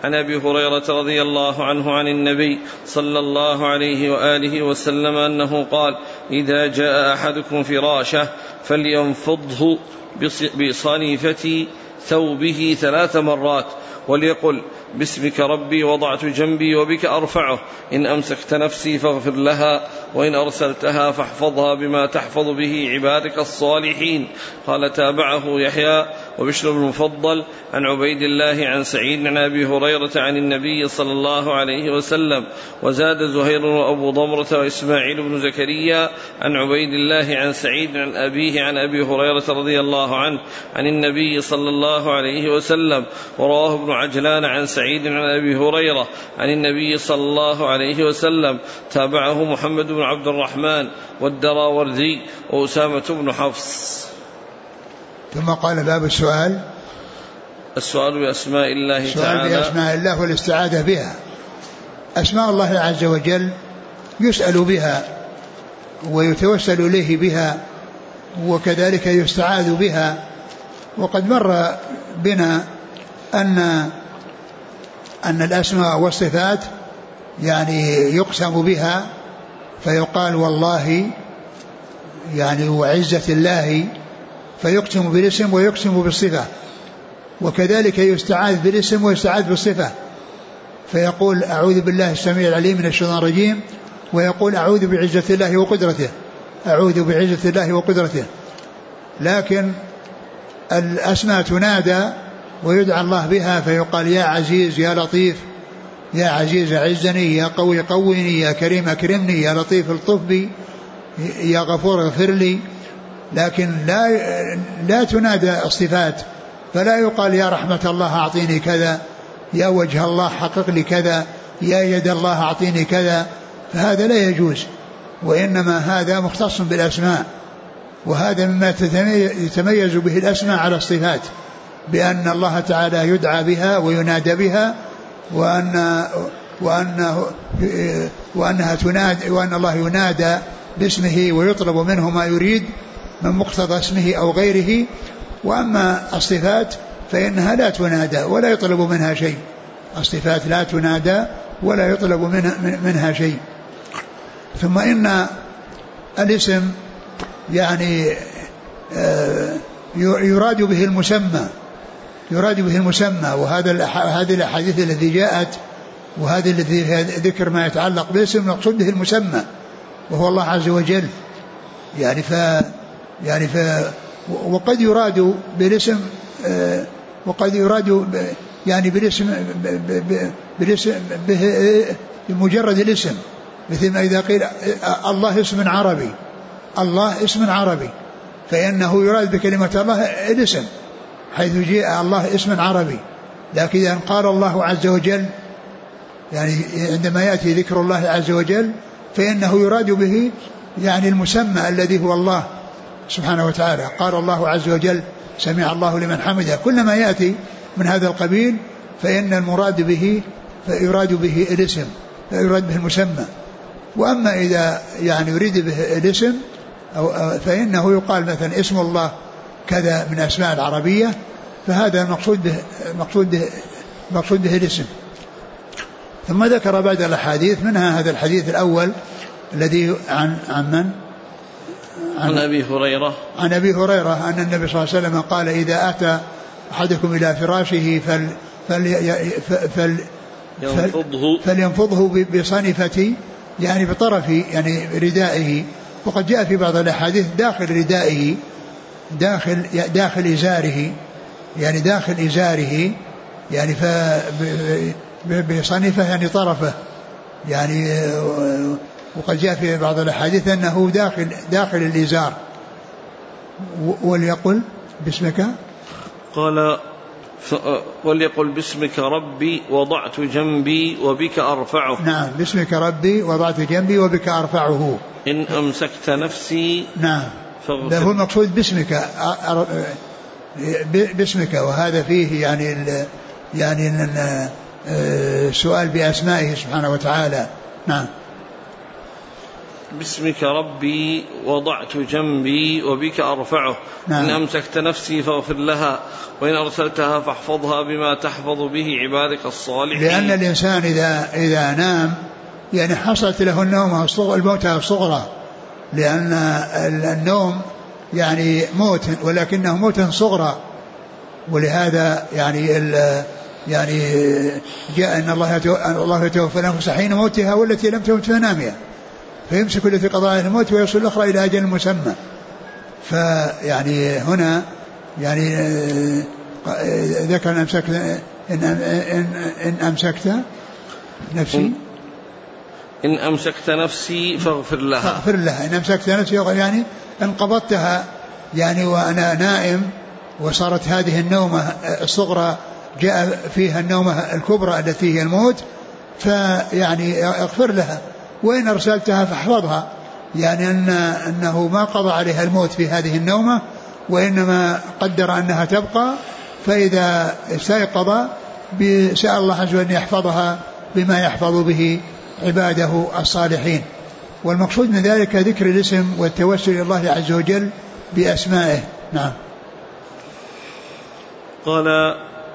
عن أبي هريرة رضي الله عنه عن النبي صلى الله عليه وآله وسلم أنه قال: إذا جاء أحدكم فراشه فلينفضه بصنيفة ثوبه 3 مرات وليقل: باسمك ربي وضعت جنبي وبك أرفعه، إن أمسكت نفسي فاغفر لها، وإن أرسلتها فاحفظها بما تحفظ به عبادك الصالحين. قال: تابعه يحيى وبشر بن المفضل عن عبيد الله عن سعيد عن أبي هريرة عن النبي صلى الله عليه وسلم. وزاد زهير وأبو ضمرة وإسماعيل بن زكريا عن عبيد الله عن سعيد عن أبيه عن أبي هريرة رضي الله عنه عن النبي صلى الله عليه وسلم. ورواه ابن عجلان عن سعيد عن أبي هريرة عن النبي صلى الله عليه وسلم. تابعه محمد بن عبد الرحمن والدراوردي وأسامة بن حفص. ثم قال: باب السؤال بأسماء الله تعالى. بأسماء الله والاستعاذة بها. أسماء الله عز وجل يسأل بها ويتوسل إليه بها، وكذلك يستعاذ بها. وقد مر بنا أن الأسماء والصفات يعني يقسم بها، فيقال والله يعني وعزة الله، فيقسم بالاسم ويقسم بالصفة. وكذلك يستعاذ بالاسم ويستعاذ بالصفة، فيقول: أعوذ بالله السميع العليم من الشيطان الرجيم، ويقول: أعوذ بعزة الله وقدرته، أعوذ بعزة الله وقدرته. لكن الأسماء تنادى ويدعى الله بها، فيقال: يا عزيز يا لطيف، يا عزيز أعزني، يا قوي قويني، يا كريم أكرمني، يا لطيف الطف بي، يا غفور اغفر لي. لكن لا تنادى الصفات، فلا يقال: يا رحمة الله أعطيني كذا، يا وجه الله حقق لي كذا، يا يد الله أعطيني كذا، فهذا لا يجوز. وإنما هذا مختص بالأسماء، وهذا مما يتميز به الأسماء على الصفات، بأن الله تعالى يدعى بها وينادى بها، وأنها تنادى، وأن الله ينادى باسمه ويطلب منه ما يريد من مقتضى اسمه أو غيره. وأما الصفات فإنها لا تنادى ولا يطلب منها شيء، الصفات لا تنادى ولا يطلب منها شيء. ثم إن الاسم يعني يراد به المسمى، وهذه الأحاديث التي جاءت وهذه التي ذكر ما يتعلق بالاسم مقصود به المسمى وهو الله عز وجل. وقد يراد بالاسم، وقد يراد يعني بالاسم بمجرد الاسم، مثل ما إذا قيل الله اسم عربي، الله اسم عربي، فإنه يراد بكلمة الله الاسم، حيث جاء الله اسم عربي. لكن إذا قال الله عز وجل، يعني عندما يأتي ذكر الله عز وجل فإنه يراد به يعني المسمى الذي هو الله سبحانه وتعالى. قال الله عز وجل: سمع الله لمن حمده. كلما يأتي من هذا القبيل فإن المراد به فيراد به الاسم، فيراد به المسمى. وأما إذا يعني يريد به الاسم فإنه يقال مثلا اسم الله كذا من أسماء العربية، فهذا مقصود به الاسم. ثم ذكر بعد الأحاديث، منها هذا الحديث الأول الذي عن أبي هريرة، عن أبي هريرة أن النبي صلى الله عليه وسلم قال: إذا أتى أحدكم إلى فراشه فلينفضه بصنفة، يعني بطرف يعني ردائه. وقد جاء في بعض الأحاديث داخل ردائه، داخل إزاره، يعني داخل إزاره، يعني بصنفة يعني طرفه، يعني. وقد جاء في بعض الأحاديث أنه داخل الإزار. وليقل باسمك، قال: وليقل باسمك ربي وضعت جنبي وبك أرفعه. نعم، باسمك ربي وضعت جنبي وبك أرفعه. إن أمسكت نفسي. نعم، ده هو المقصود باسمك. وهذا فيه يعني سؤال بأسمائه سبحانه وتعالى. نعم. باسمك ربي وضعت جنبي وبك أرفعه. نعم. إن أمسكت نفسي فاغفر لها وإن أرسلتها فاحفظها بما تحفظ به عبادك الصالحين. لأن الإنسان إذا نام يعني حصلت له النوم الموتى الصغرى، لأن النوم يعني موت ولكنه موت صغرى، ولهذا يعني جاء أن الله يتوفى الأنفس حين موتها والتي لم تمت في منامها فيمسك التي قضى عليها الموت ويرسل الأخرى إلى أجل مسمى. فيعني هنا يعني ذكر إن أمسكت نفسي إن أمسكت نفسي فاغفر لها. إن أمسكت نفسي يعني انقبضتها يعني وأنا نائم، وصارت هذه النومة الصغرى جاء فيها النومة الكبرى التي هي الموت، فيعني اغفر لها. وإن أرسلتها فاحفظها، يعني أنه ما قضى عليها الموت في هذه النومة، وإنما قدر أنها تبقى، فإذا استيقظ سأل الله عز وجل أن يحفظها بما يحفظ به عباده الصالحين. والمقصود من ذلك ذكر الاسم والتوسل إلى الله عز وجل بأسمائه. نعم. قال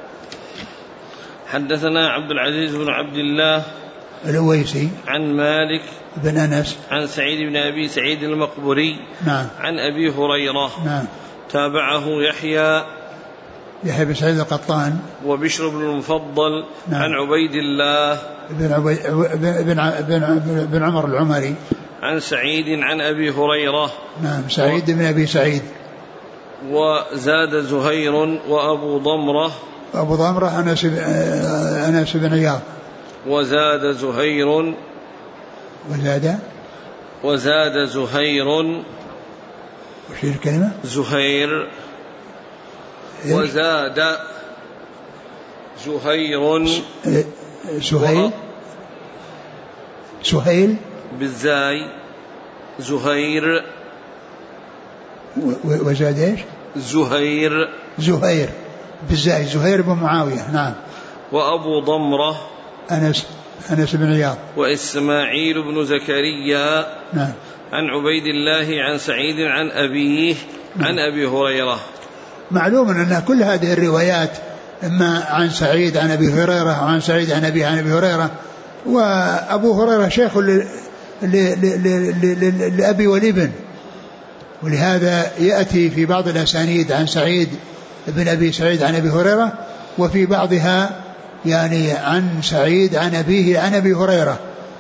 حدثنا عبد العزيز بن عبد الله الأويسي عن مالك بن أنس عن سعيد بن أبي سعيد المقبري. نعم. عن أبي هريرة. نعم. تابعه يحيى بن سعيد القطان وبشر بن المفضل. نعم. عن عبيد الله بن عمر العمري عن سعيد عن أبي هريرة. نعم. سعيد بن أبي سعيد. وزاد زهير وأبو ضمرة أنس بن عياض. وزاد زهير وش الكلمة؟ زهير. وزاد زهير سهيل بالزاي زهير. وزاد ايش؟ زهير بالزاي زهير بن معاوية. نعم. وأبو ضمرة أنس بن عياض. وإسماعيل بن زكريا. نعم. عن عبيد الله عن سعيد عن أبيه. نعم. عن أبي هريرة. معلوم أن كل هذه الروايات إما عن سعيد عن أبي هريرة وعن سعيد عن أبي عن أبي هريرة، وأبو هريرة شيخ لأبي والابن، ولهذا يأتي في بعض الأسانيد عن سعيد بن أبي سعيد عن أبي هريرة، وفي بعضها يعني عن سعيد عن أبيه عن أبي هريرة.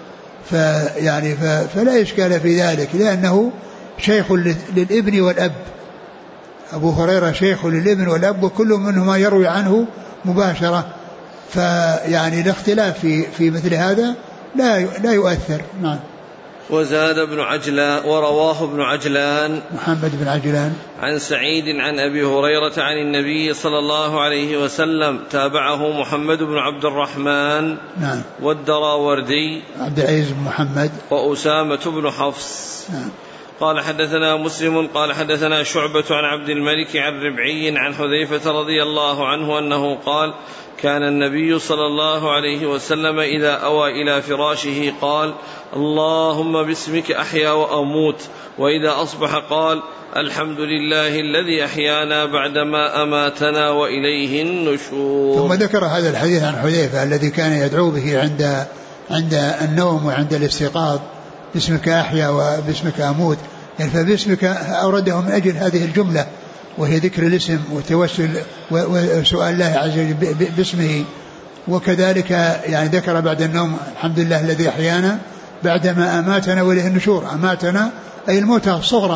فلا إشكال في ذلك، لأنه شيخ للابن والأب. أبو هريرة شيخ للابن والأب، وكل منهما يروي عنه مباشرة، فيعني الاختلاف في مثل هذا لا يؤثر. نعم. وزاد ابن عجلان ورواه ابن عجلان محمد بن عجلان عن سعيد عن أبي هريرة عن النبي صلى الله عليه وسلم. تابعه محمد بن عبد الرحمن. نعم. والدراوردي عبد العزيز بن محمد وأسامة بن حفص. نعم. قال حدثنا مسلم قال حدثنا شعبة عن عبد الملك عن ربعي عن حذيفة رضي الله عنه أنه قال: كان النبي صلى الله عليه وسلم إذا أوى إلى فراشه قال: اللهم باسمك أحيا وأموت. وإذا أصبح قال: الحمد لله الذي أحيانا بعدما أماتنا وإليه النشور. ثم ذكر هذا الحديث عن حذيفة الذي كان يدعو به عند النوم وعند الاستيقاظ: باسمك أحيا وباسمك أموت. يعني فباسمك أورده من أجل هذه الجملة، وهي ذكر الاسم والتوسل وسؤال الله عز وجل باسمه. وكذلك يعني ذكر بعد النوم: الحمد لله الذي أحيانا بعدما أماتنا وإليه النشور. أماتنا أي الموتى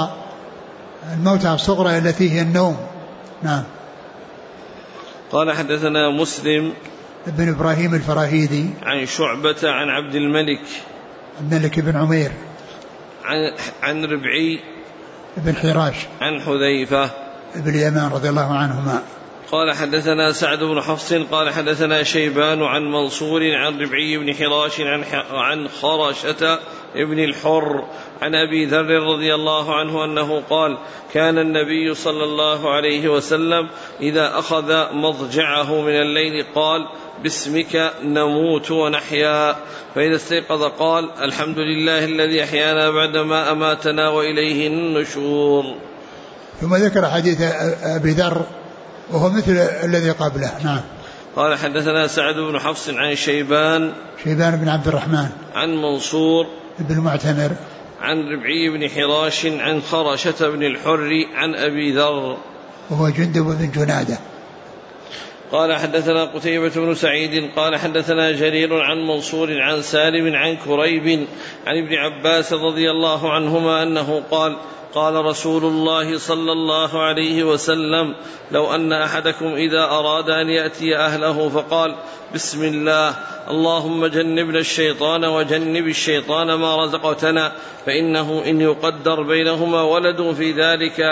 الصغرى التي هي النوم. نعم. قال حدثنا مسلم ابن إبراهيم الفراهيدي عن شعبة عن عبد الملك بن عمير عن ربعي بن حراش عن حذيفة بن اليمان رضي الله عنهما. قال حدثنا سعد بن حفص قال حدثنا شيبان عن منصور عن ربعي بن حراش عن خرشة ابن الحر عن أبي ذر رضي الله عنه أنه قال: كان النبي صلى الله عليه وسلم إذا أخذ مضجعه من الليل قال: باسمك نموت ونحيا، فإذا استيقظ قال: الحمد لله الذي أحيانا بعدما أماتنا وإليه النشور. ثم ذكر حديث أبي ذر وهو مثل الذي قبله. نعم. قال: حدثنا سعد بن حفص عن شيبان بن عبد الرحمن عن منصور بن معتمر عن ربعي بن حراش عن خرشة بن الحر عن أبي ذر وهو جندب بن جنادة. قال: حدثنا قتيبة بن سعيد قال: حدثنا جرير عن منصور عن سالم عن كريب عن ابن عباس رضي الله عنهما أنه قال: قال رسول الله صلى الله عليه وسلم: لو أن أحدكم إذا أراد أن يأتي أهله فقال: بسم الله اللهم جنبنا الشيطان وجنب الشيطان ما رزقتنا، فإنه إن يقدر بينهما ولد في ذلك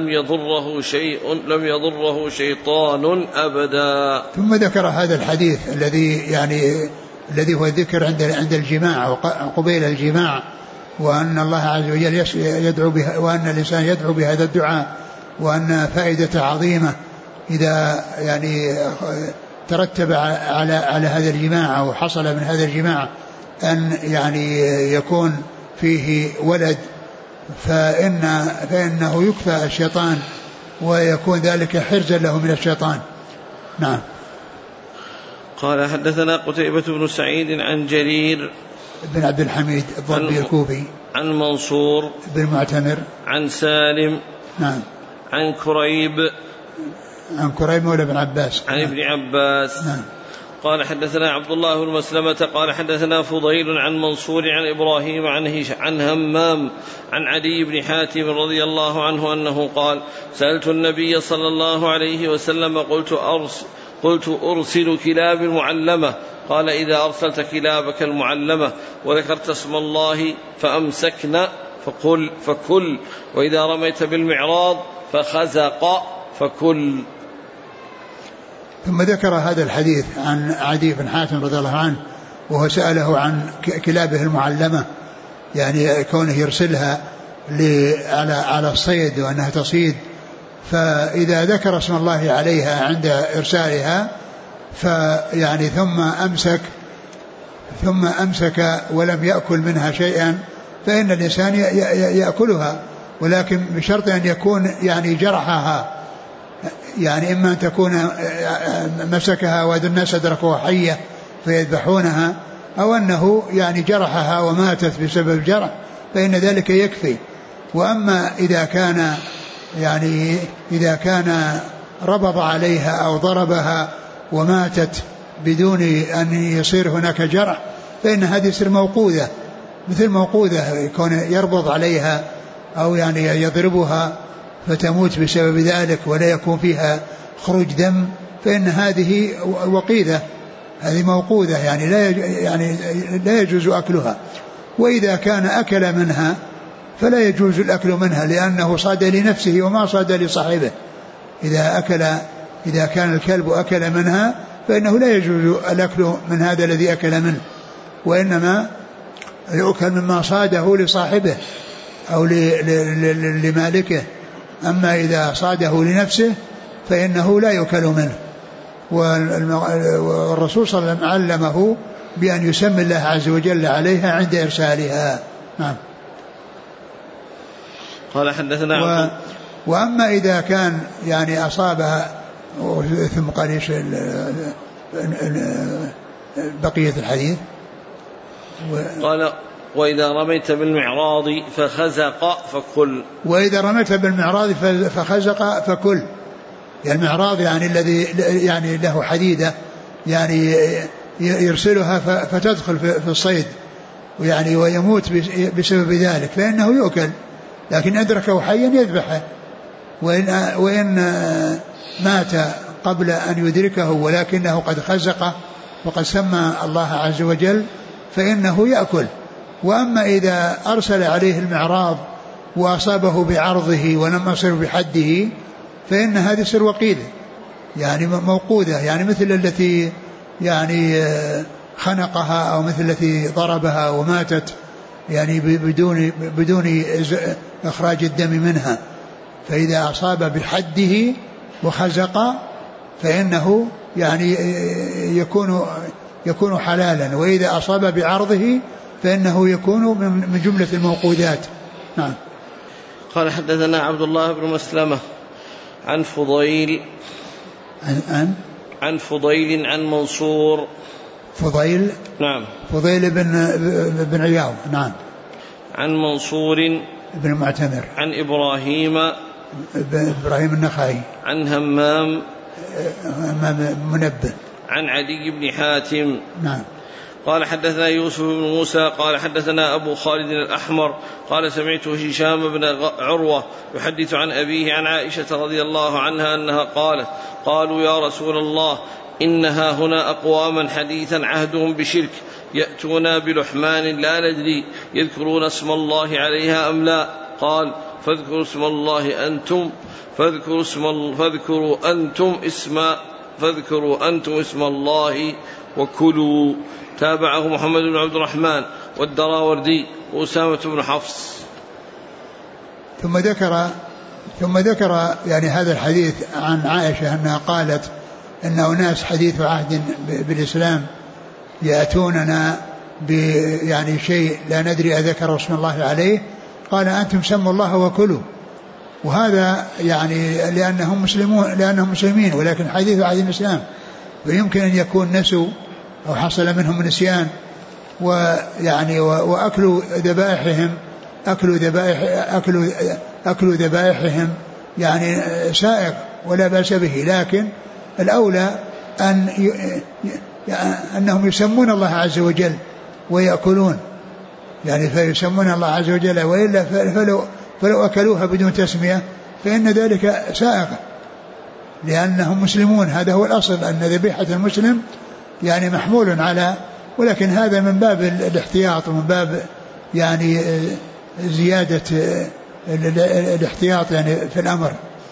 لم يضره شيطان أبدا. ثم ذكر هذا الحديث الذي هو الذكر عند الجماع وقبيل الجماع، وأن الله عز وجل يدعو بها، وأن الإنسان يدعو بهذا الدعاء، وأن فائدة عظيمة إذا ترتب على هذا الجماع أو حصل من هذا الجماع أن يكون فيه ولد، فإنه يكفى الشيطان ويكون ذلك حرزا له من الشيطان. نعم. قال: حدثنا قتيبة بن سعيد عن جرير بن عبد الحميد الضبي الكوفي عن منصور بن معتمر عن سالم نعم عن كريب مولى بن عباس عن ابن عباس. نعم. قال: حدثنا عبد الله بن مسلمة قال: حدثنا فضيل عن منصور عن إبراهيم عن همام عن عدي بن حاتم رضي الله عنه أنه قال: سألت النبي صلى الله عليه وسلم قلت أرسل كلاب المعلمة، قال: إذا أرسلت كلابك المعلمة وذكرت اسم الله فأمسكنا فكل، وإذا رميت بالمعراض فخزق فكل. ثم ذكر هذا الحديث عن عدي بن حاتم رضي الله عنه، وهو سأله عن كلابه المعلمة، كونه يرسلها على الصيد وأنها تصيد، فإذا ذكر اسم الله عليها عند إرسالها ثم أمسك ولم يأكل منها شيئا، فإن الإنسان يأكلها، ولكن بشرط أن يكون جرحها، إما أن تكون مسكها وهذا الناس أدركوها حية فيذبحونها، أو أنه جرحها وماتت بسبب الجرح، فإن ذلك يكفي. وأما إذا كان ربض عليها أو ضربها وماتت بدون أن يصير هناك جرح، فإن هذه تصير موقوذة، مثل موقوذة يكون يربض عليها أو يضربها فتموت بسبب ذلك ولا يكون فيها خروج دم، فإن هذه وقيدة، هذه موقوذة، لا يجوز أكلها. وإذا كان أكل منها فلا يجوز الأكل منها، لأنه صاد لنفسه وما صاد لصاحبه. إذا كان الكلب أكل منها فإنه لا يجوز الأكل من هذا الذي أكل منه، وإنما يؤكل مما صاده لصاحبه أو لمالكه. أما إذا صاده لنفسه فإنه لا يؤكل منه. والرسول صلى الله عليه وسلم علمه بأن يسمي الله عز وجل عليها عند إرسالها. نعم. قال: حدثنا وأما إذا كان أصابها، ثم قال إيش بقية الحديث؟ قال: وإذا رميت بالمعراض فخزق فكل. وإذا رميت بالمعراض فخزق فكل، المعراض الذي له حديدة يرسلها فتدخل في الصيد ويموت بسبب ذلك، فإنه يؤكل، لكن أدركه حيا يذبحه. وإن مات قبل أن يدركه ولكنه قد خزق وقد سمى الله عز وجل فإنه يأكل. وأما إذا أرسل عليه المعراض وأصابه بعرضه ولم يصر بحده فإن هذه سر وقيدة، موقودة، مثل التي خنقها أو مثل التي ضربها وماتت يعني بدون إخراج الدم منها. فإذا أصاب بحده وخزق فإنه يعني يكون حلالا، وإذا أصاب بعرضه فإنه يكون من جملة الموقوذات. نعم. قال حدثنا عبد الله بن مسلمة عن فضيل عن فضيل عن منصور. فضيل نعم. فضيل بن عياض. نعم. عن منصور بن معتمر. عن إبراهيم النخعي. عن همام منبه. عن عدي بن حاتم. نعم. قال حدثنا يوسف بن موسى قال حدثنا أبو خالد الأحمر قال سمعت هشام بن عروة يحدث عن أبيه عن عائشة رضي الله عنها أنها قالت قالوا يا رسول الله إنها هنا أقواما حديثا عهدهم بشرك يأتونا بلحمان لا ندري يذكرون اسم الله عليها أم لا. قال فاذكروا أنتم اسم الله وكلوا. تابعه محمد بن عبد الرحمن والدراوردي وأسامة بن حفص. ثم ذكر يعني هذا الحديث عن عائشة أنها قالت إن أناس حديث عهد بالإسلام يأتوننا يعني شيء لا ندري أذكر اسم الله عليه. قال أنتم سموا الله وكلوا. وهذا يعني لأنهم مسلمين، ولكن حديث عهد الإسلام، ويمكن أن يكون نسوا أو حصل منهم نسيان، ويعني وأكلوا ذبائحهم يعني سائغ ولا بأس به، لكن الأولى أنهم يسمون الله عز وجل ويأكلون، يعني فيسمون الله عز وجل، وإلا فلو أكلوها بدون تسمية فإن ذلك سائغ، لأنهم مسلمون. هذا هو الأصل، أن ذبيحة المسلم يعني محمول على، ولكن هذا من باب الاحتياط ومن باب يعني زيادة الاحتياط يعني في الأمر.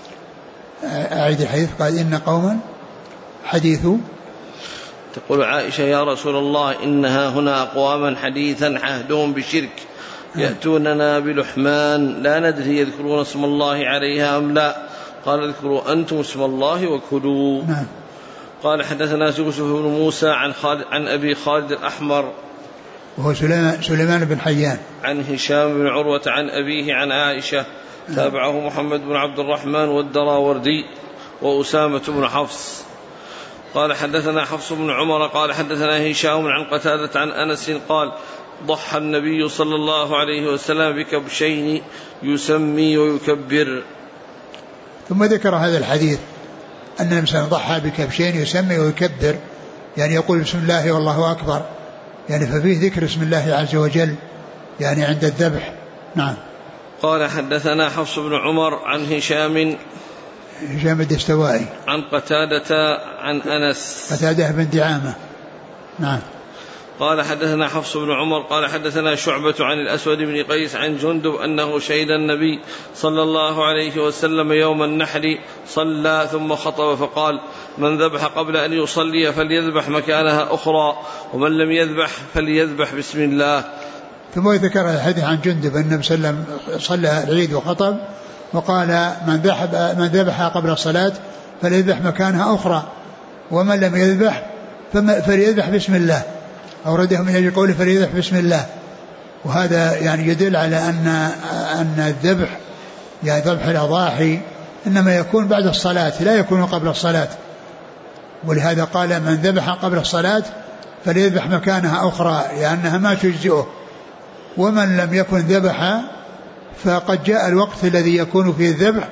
أعيد الحديث. قال إن قوما حديثوا. تقول عائشة يا رسول الله إنها هنا أقواما حديثا عهدهم بشرك يأتوننا بلحمان لا ندري يذكرون اسم الله عليها أم لا. قال اذكروا أنتم اسم الله وكلوا. نعم. قال حدثنا يوسف بن موسى عن أبي خالد الأحمر وهو سليمان بن حيان عن هشام بن عروة عن أبيه عن عائشة. تابعه محمد بن عبد الرحمن والدراوردي وأسامة بن حفص. قال حدثنا حفص بن عمر قال حدثنا هشام عن قتادة عن أنس قال ضحى النبي صلى الله عليه وسلم بكبشين يسمي ويكبر. ثم ذكر هذا الحديث أن النبي ضحى بكبشين يسمي ويكبر، يعني يقول بسم الله والله أكبر، يعني ففيه ذكر اسم الله عز وجل يعني عند الذبح. نعم. قال حدثنا حفص بن عمر عن هشام الدستوائي عن قتادة عن أنس قتادة بن دعامة. نعم. قال حدثنا حفص بن عمر قال حدثنا شعبة عن الأسود بن قيس عن جندب أنه شهد النبي صلى الله عليه وسلم يوم النحر صلى ثم خطب فقال من ذبح قبل أن يصلي فليذبح مكانها أخرى ومن لم يذبح فليذبح بسم الله. ثم ذكر الحديث عن جندب أن النبي صلى الله عليه وسلم صلى العيد وخطب وقال من ذبح قبل الصلاة فليذبح مكانها أخرى ومن لم يذبح فليذبح بسم الله، أورده من أجل قوله فليذبح بسم الله. وهذا يعني يدل على أن الذبح يعني ذبح الأضاحي إنما يكون بعد الصلاة لا يكون قبل الصلاة، ولهذا قال من ذبح قبل الصلاة فليذبح مكانها أخرى لأنها ما تجزئه، ومن لم يكن ذبح فقد جاء الوقت الذي يكون فيه الذبح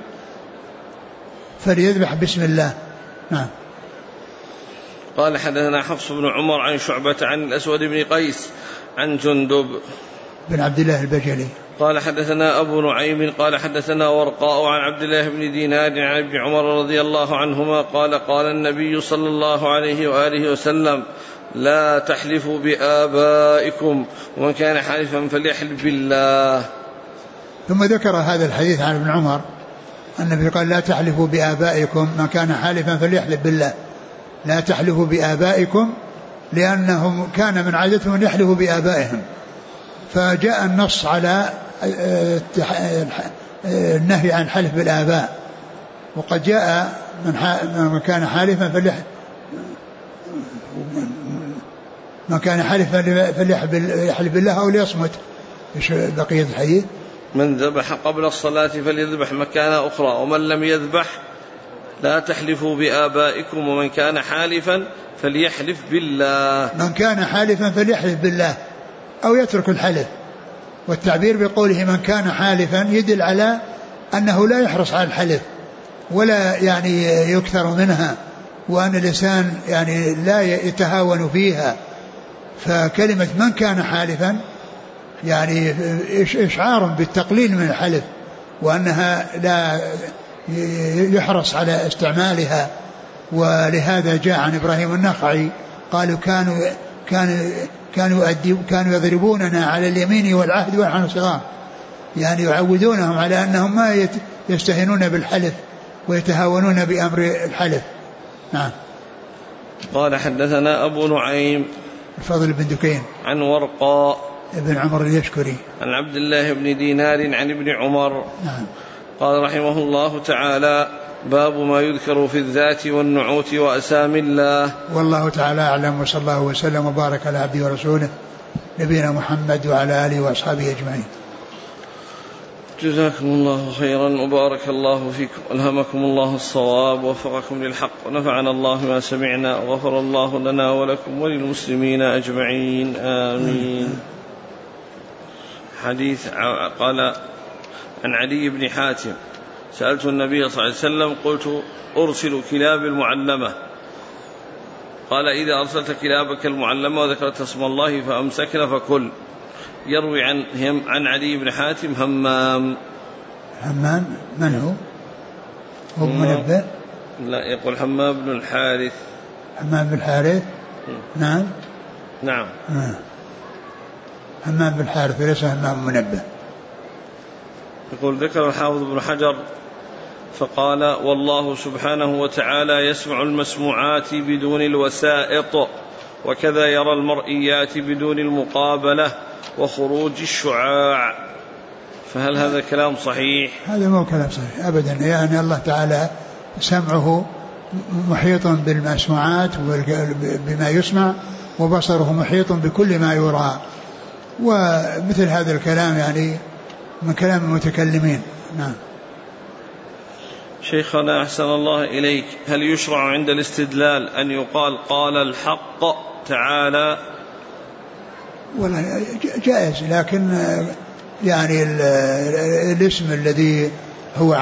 فليذبح بسم الله. نعم. قال حدثنا حفص بن عمر عن شعبة عن الأسود بن قيس عن جندب بن عبد الله البجلي قال حدثنا أبو نعيم قال حدثنا ورقاء عن عبد الله بن دينار عن ابن عمر رضي الله عنهما قال النبي صلى الله عليه وآله وسلم لا تحلفوا بآبائكم ومن كان حالفا فليحلف بالله. ثم ذكر هذا الحديث عن ابن عمر النبي قال لا تحلفوا بآبائكم من كان حالفا فليحلف بالله. لا تحلفوا بآبائكم لأنهم كان من عادتهم أن يحلفوا بآبائهم، فجاء النص على النهي عن الحلف بالآباء، وقد جاء من كان حالفا فليحلف بالله أو ليصمت. إيش بقية الحديث؟ من ذبح قبل الصلاة فليذبح مكان أخرى، ومن لم يذبح لا تحلفوا بآبائكم، ومن كان حالفا فليحلف بالله. من كان حالفا فليحلف بالله أو يترك الحلف. والتعبير بقوله من كان حالفا يدل على أنه لا يحرص على الحلف ولا يعني يكثر منها، وأن الإنسان يعني لا يتهاون فيها. فكلمة من كان حالفا يعني إشعار بالتقليل من الحلف، وأنها لا يحرص على استعمالها. ولهذا جاء عن إبراهيم النخعي قالوا كانوا يضربوننا على اليمين والعهد ونحن صغار، يعني يعودونهم على أنهم ما يستهينون بالحلف ويتهاونون بأمر الحلف. نعم. قال حدثنا أبو نعيم الفضل بن دكين عن ورقاء ابن عمر اليشكري عن عبد الله بن دينار عن ابن عمر. نعم. قال رحمه الله تعالى: باب ما يذكر في الذات والنعوت وأسامي الله. والله تعالى أعلم، وصلى الله وسلم وبارك على عبده ورسوله نبينا محمد وعلى آله وأصحابه أجمعين. جزاكم الله خيرا وبارك الله فيكم، ألهمكم الله الصواب ووفقكم للحق، ونفعنا الله ما سمعنا، وغفر الله لنا ولكم وللمسلمين أجمعين، آمين. حديث قال عن علي بن حاتم: سألت النبي صلى الله عليه وسلم قلت: أرسل كلاب المعلمة؟ قال: إذا أرسلت كلابك المعلمة وذكرت اسم الله فأمسكنا فكل. يروي عن علي بن حاتم همام من هو؟ هو منبه؟ لا، يقول همام بن الحارث. همام بن الحارث. نعم. همام بن الحارث وليس همام منبه. يقول: ذكر الحافظ بن حجر فقال: والله سبحانه وتعالى يسمع المسموعات بدون الوسائط، وكذا يرى المرئيات بدون المقابلة وخروج الشعاع. فهل هذا كلام صحيح؟ هذا مو كلام صحيح أبدا. يعني الله تعالى سمعه محيط بالمسموعات بما يسمع، وبصره محيط بكل ما يرى، ومثل هذا الكلام يعني من كلام المتكلمين. نعم. شيخنا أحسن الله إليك، هل يشرع عند الاستدلال أن يقال قال الحق تعالى؟ ولا جائز، لكن يعني الاسم الذي هو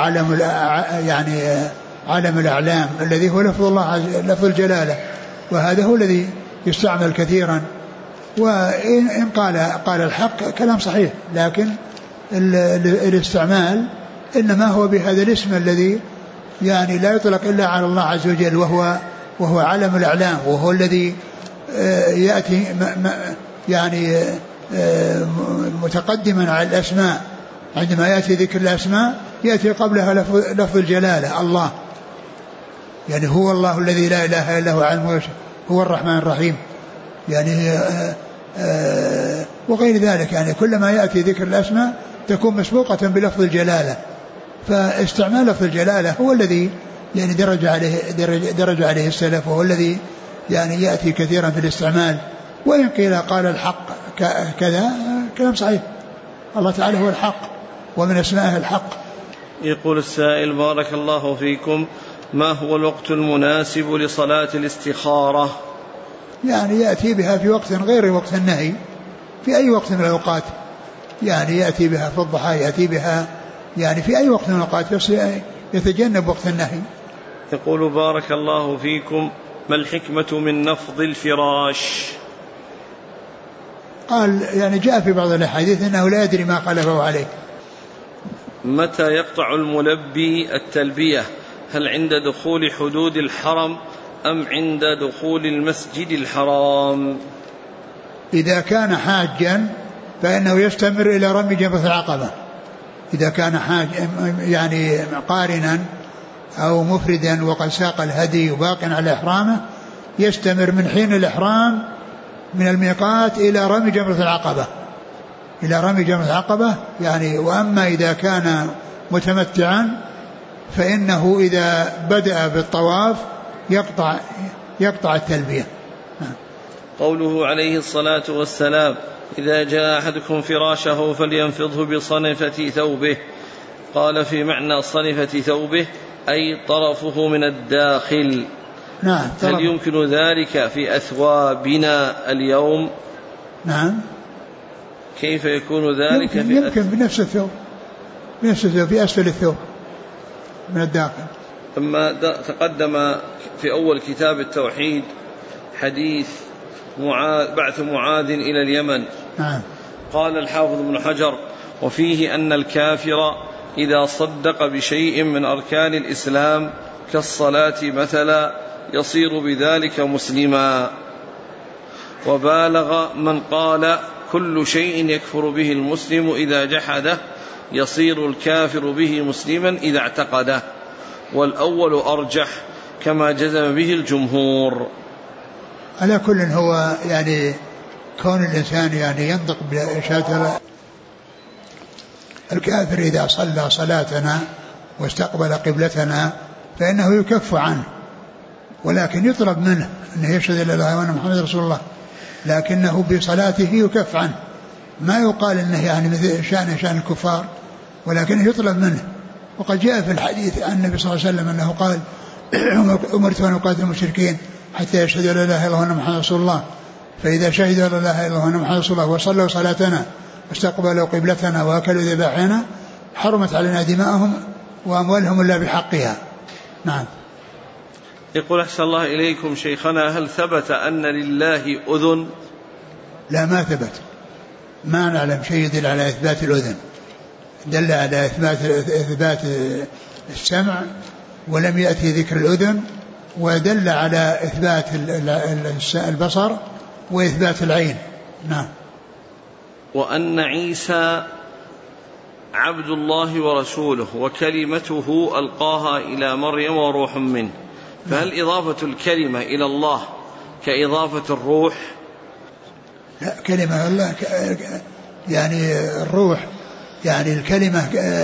علم الأعلام الذي هو لفظ الله، لفظ الجلالة، وهذا هو الذي يستعمل كثيرا. وإن قال الحق كلام صحيح، لكن الاستعمال إنما هو بهذا الاسم الذي يعني لا يطلق إلا على الله عز وجل، وهو علم الأعلام، وهو الذي يأتي يعني متقدما على الأسماء. عندما يأتي ذكر الأسماء يأتي قبلها لفظ الجلالة الله، يعني هو الله الذي لا إله إلا هو عالم هو الرحمن الرحيم، يعني وغير ذلك. يعني كلما يأتي ذكر الأسماء تكون مسبوقة بلفظ الجلالة، فاستعمال لفظ الجلالة هو الذي يعني درج عليه السلف، وهو الذي يعني يأتي كثيرا في الاستعمال. وإن قيل قال الحق كذا كلام صحيح، الله تعالى هو الحق ومن أسمائه الحق. يقول السائل: بارك الله فيكم، ما هو الوقت المناسب لصلاة الاستخارة؟ يعني يأتي بها في وقت غير وقت النهي، في أي وقت من الأوقات، يعني يأتي بها في الضحى، يأتي بها يعني في أي وقت من الأوقات، بس يتجنب وقت النهي. يقول: بارك الله فيكم، ما الحكمة من نفض الفراش؟ قال يعني جاء في بعض الأحاديث أنه لا يدري ما قلبه عليه. متى يقطع الملبي التلبية؟ هل عند دخول حدود الحرم أم عند دخول المسجد الحرام؟ إذا كان حاجا فإنه يستمر إلى رمي جمرة العقبة. إذا كان حاج يعني قارنا أو مفردا وقد ساق الهدي وباق على إحرامه، يستمر من حين الإحرام من الميقات إلى رمي جمرة العقبة، إلى رمي جمرة العقبة يعني. وأما إذا كان متمتعا فإنه إذا بدأ بالطواف يقطع التلبية. قوله عليه الصلاة والسلام إذا جاء أحدكم فراشه فلينفضه بصنفة ثوبه، قال في معنى صنفة ثوبه أي طرفه من الداخل. نعم. هل يمكن ذلك في أثوابنا اليوم؟ نعم. كيف يكون ذلك؟ يمكن بنفس الثوب في أسفل الثوب من الداخل. ثم تقدم في أول كتاب التوحيد حديث بعث معاذ إلى اليمن. نعم. قال الحافظ ابن حجر وفيه أن الكافر إذا صدق بشيء من أركان الإسلام كالصلاة مثلا يصير بذلك مسلما، وبالغ من قال كل شيء يكفر به المسلم إذا جحده يصير الكافر به مسلما إذا اعتقده، والأول أرجح كما جزم به الجمهور. على كل هو يعني كون الإنسان يعني ينطق بشهادة الكافر إذا صلى صلاتنا واستقبل قبلتنا فإنه يكف عنه، ولكن يطلب منه أنه يشهد لا إله إلا الله وأن محمد رسول الله، لكنه بصلاته يكف عنه، ما يقال أنه يعني مثل شأن الكفار، ولكنه يطلب منه. وقد جاء في الحديث عن النبي صلى الله عليه وسلم أنه قال أمرت أن أقاتل المشركين حتى يشهدوا لا إله إلا الله وأن محمد رسول الله، فإذا شهدوا لا إله إلا الله وأن محمد رسول الله وصلوا صلاتنا واستقبلوا قبلتنا وأكلوا ذبائحنا حرمت علينا دماءهم وأموالهم إلا بحقها. نعم. يقول أحسن الله إليكم شيخنا، هل ثبت أن لله أذن؟ لا، ما ثبت، ما نعلم شيء يدل على إثبات الأذن، دل على إثبات السمع ولم يأتي ذكر الأذن، ودل على إثبات البصر وإثبات العين. نعم. وأن عيسى عبد الله ورسوله وكلمته ألقاها إلى مريم وروح منه، فهل إضافة الكلمة إلى الله كإضافة الروح؟ لا، كلمة الله يعني الروح يعني الكلمة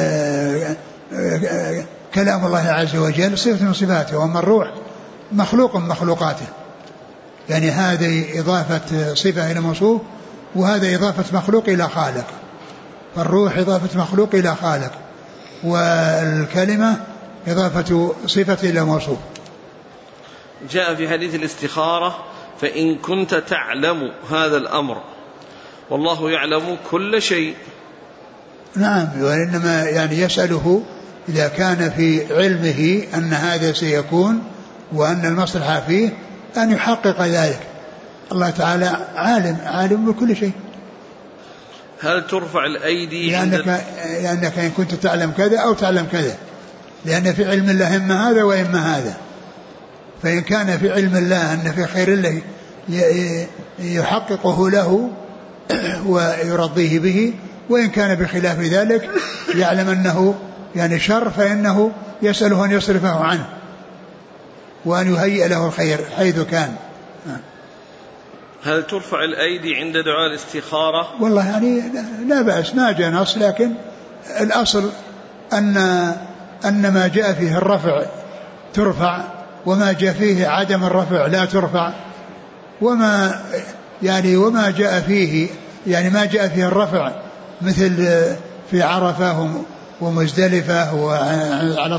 كلام الله عز وجل صفة من صفاته، وأما الروح مخلوق من مخلوقاته، يعني هذه إضافة صفة إلى موصوف وهذا إضافة مخلوق إلى خالق، فالروح إضافة مخلوق إلى خالق والكلمة إضافة صفة إلى موصوف. جاء في حديث الاستخارة فإن كنت تعلم هذا الأمر والله يعلم كل شيء. نعم، وإنما يعني يسأله إذا كان في علمه أن هذا سيكون وأن المصلحة فيه أن يحقق ذلك. الله تعالى عالم بكل شيء. هل ترفع الأيدي لأنك إن كنت تعلم كذا أو تعلم كذا، لأن في علم الله إما هذا وإما هذا، فإن كان في علم الله أن في خير الله يحققه له ويرضيه به، وإن كان بخلاف ذلك يعلم أنه يعني شر فإنه يسأله أن يصرفه عنه وأن يهيئ له الخير حيث كان. هل ترفع الأيدي عند دعاء الاستخارة؟ والله يعني لا بأس، ما جاء نص، لكن الأصل أن ما جاء فيه الرفع ترفع، وما جاء فيه عدم الرفع لا ترفع، وما جاء فيه يعني ما جاء فيه الرفع مثل في عرفة ومزدلفة وعلى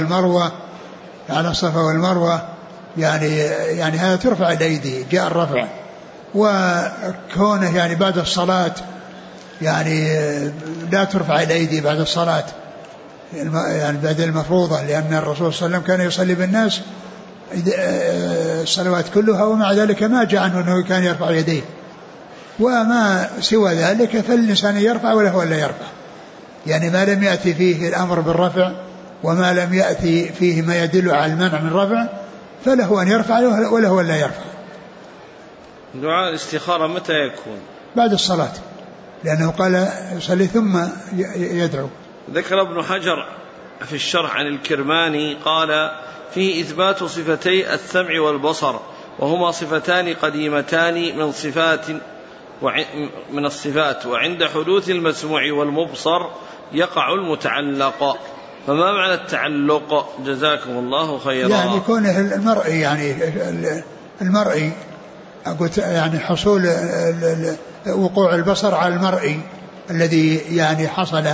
الصفا والمروة يعني هذا ترفع الأيدي، جاء الرفع. وكونه يعني بعد الصلاة يعني لا ترفع الأيدي بعد الصلاة يعني بعد المفروضة، لأن الرسول صلى الله عليه وسلم كان يصلي بالناس الصلوات كلها، ومع ذلك ما جاء عنه أنه كان يرفع يديه، وما سوى ذلك فالإنسان يرفع وله ولا يرفع، يعني ما لم يأتي فيه الأمر بالرفع وما لم يأتي فيه ما يدل على المنع من الرفع فله أن يرفع وله ولا يرفع. دعاء الاستخارة متى يكون؟ بعد الصلاة، لأنه قال يصلي ثم يدعو. ذكر ابن حجر في الشرح عن الكرماني قال فيه إثبات صفتي السمع والبصر، وهما صفتان قديمتان من صفات من الصفات، وعند حدوث المسموع والمبصر يقع المتعلق. فما معنى التعلق؟ جزاكم الله خيرا. يعني كونه المرئي، يعني المرئي أقول يعني حصول وقوع البصر على المرئي الذي يعني حصل.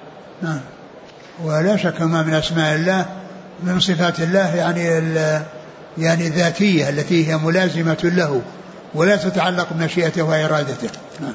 ولا شك ما من أسماء الله من صفات الله يعني الذاتية التي هي ملازمة له ولا تتعلق بمشيئته وإرادته.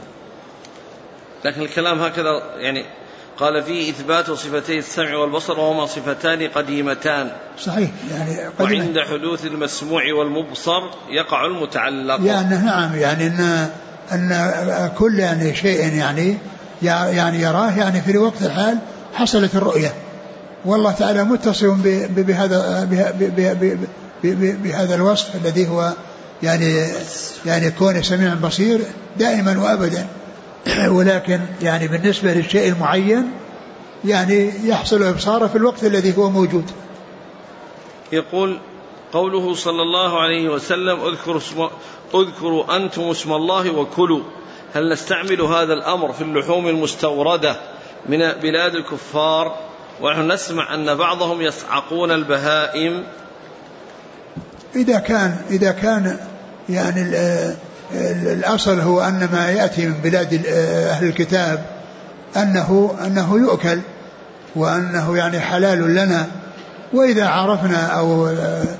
لكن الكلام هكذا يعني قال فيه إثبات صفتي السمع والبصر وهما صفتان قديمتان. صحيح، يعني وعند حدوث المسموع والمبصر يقع المتعلق. يعني نعم، يعني أن كل يعني شيء يعني يراه يعني في وقت الحال حصلت الرؤية، والله تعالى متصف بهذا الوصف الذي هو يعني كون سميع بصير دائما وأبدا. ولكن يعني بالنسبة للشيء المعين يعني يحصل إبصاره في الوقت الذي هو موجود. يقول قوله صلى الله عليه وسلم اذكروا أنتم اسم الله وكلوا، هل نستعمل هذا الأمر في اللحوم المستوردة من بلاد الكفار؟ ونحن نسمع أن بعضهم يصعقون البهائم. إذا كان يعني الأصل هو أن ما يأتي من بلاد أهل الكتاب أنه يؤكل وأنه يعني حلال لنا، وإذا عرفنا أو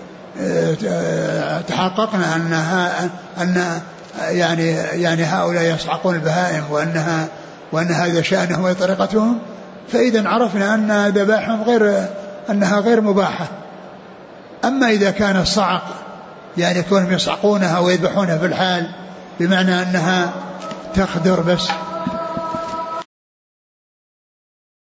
تحققنا أن يعني هؤلاء يصعقون البهائم وأن هذا شأنهم وطريقتهم، فإذا عرفنا أن ذبائحهم أنها غير مباحة. أما إذا كان الصعق يعني كونهم يصعقونها ويذبحونها في الحال بمعنى أنها تخدر بس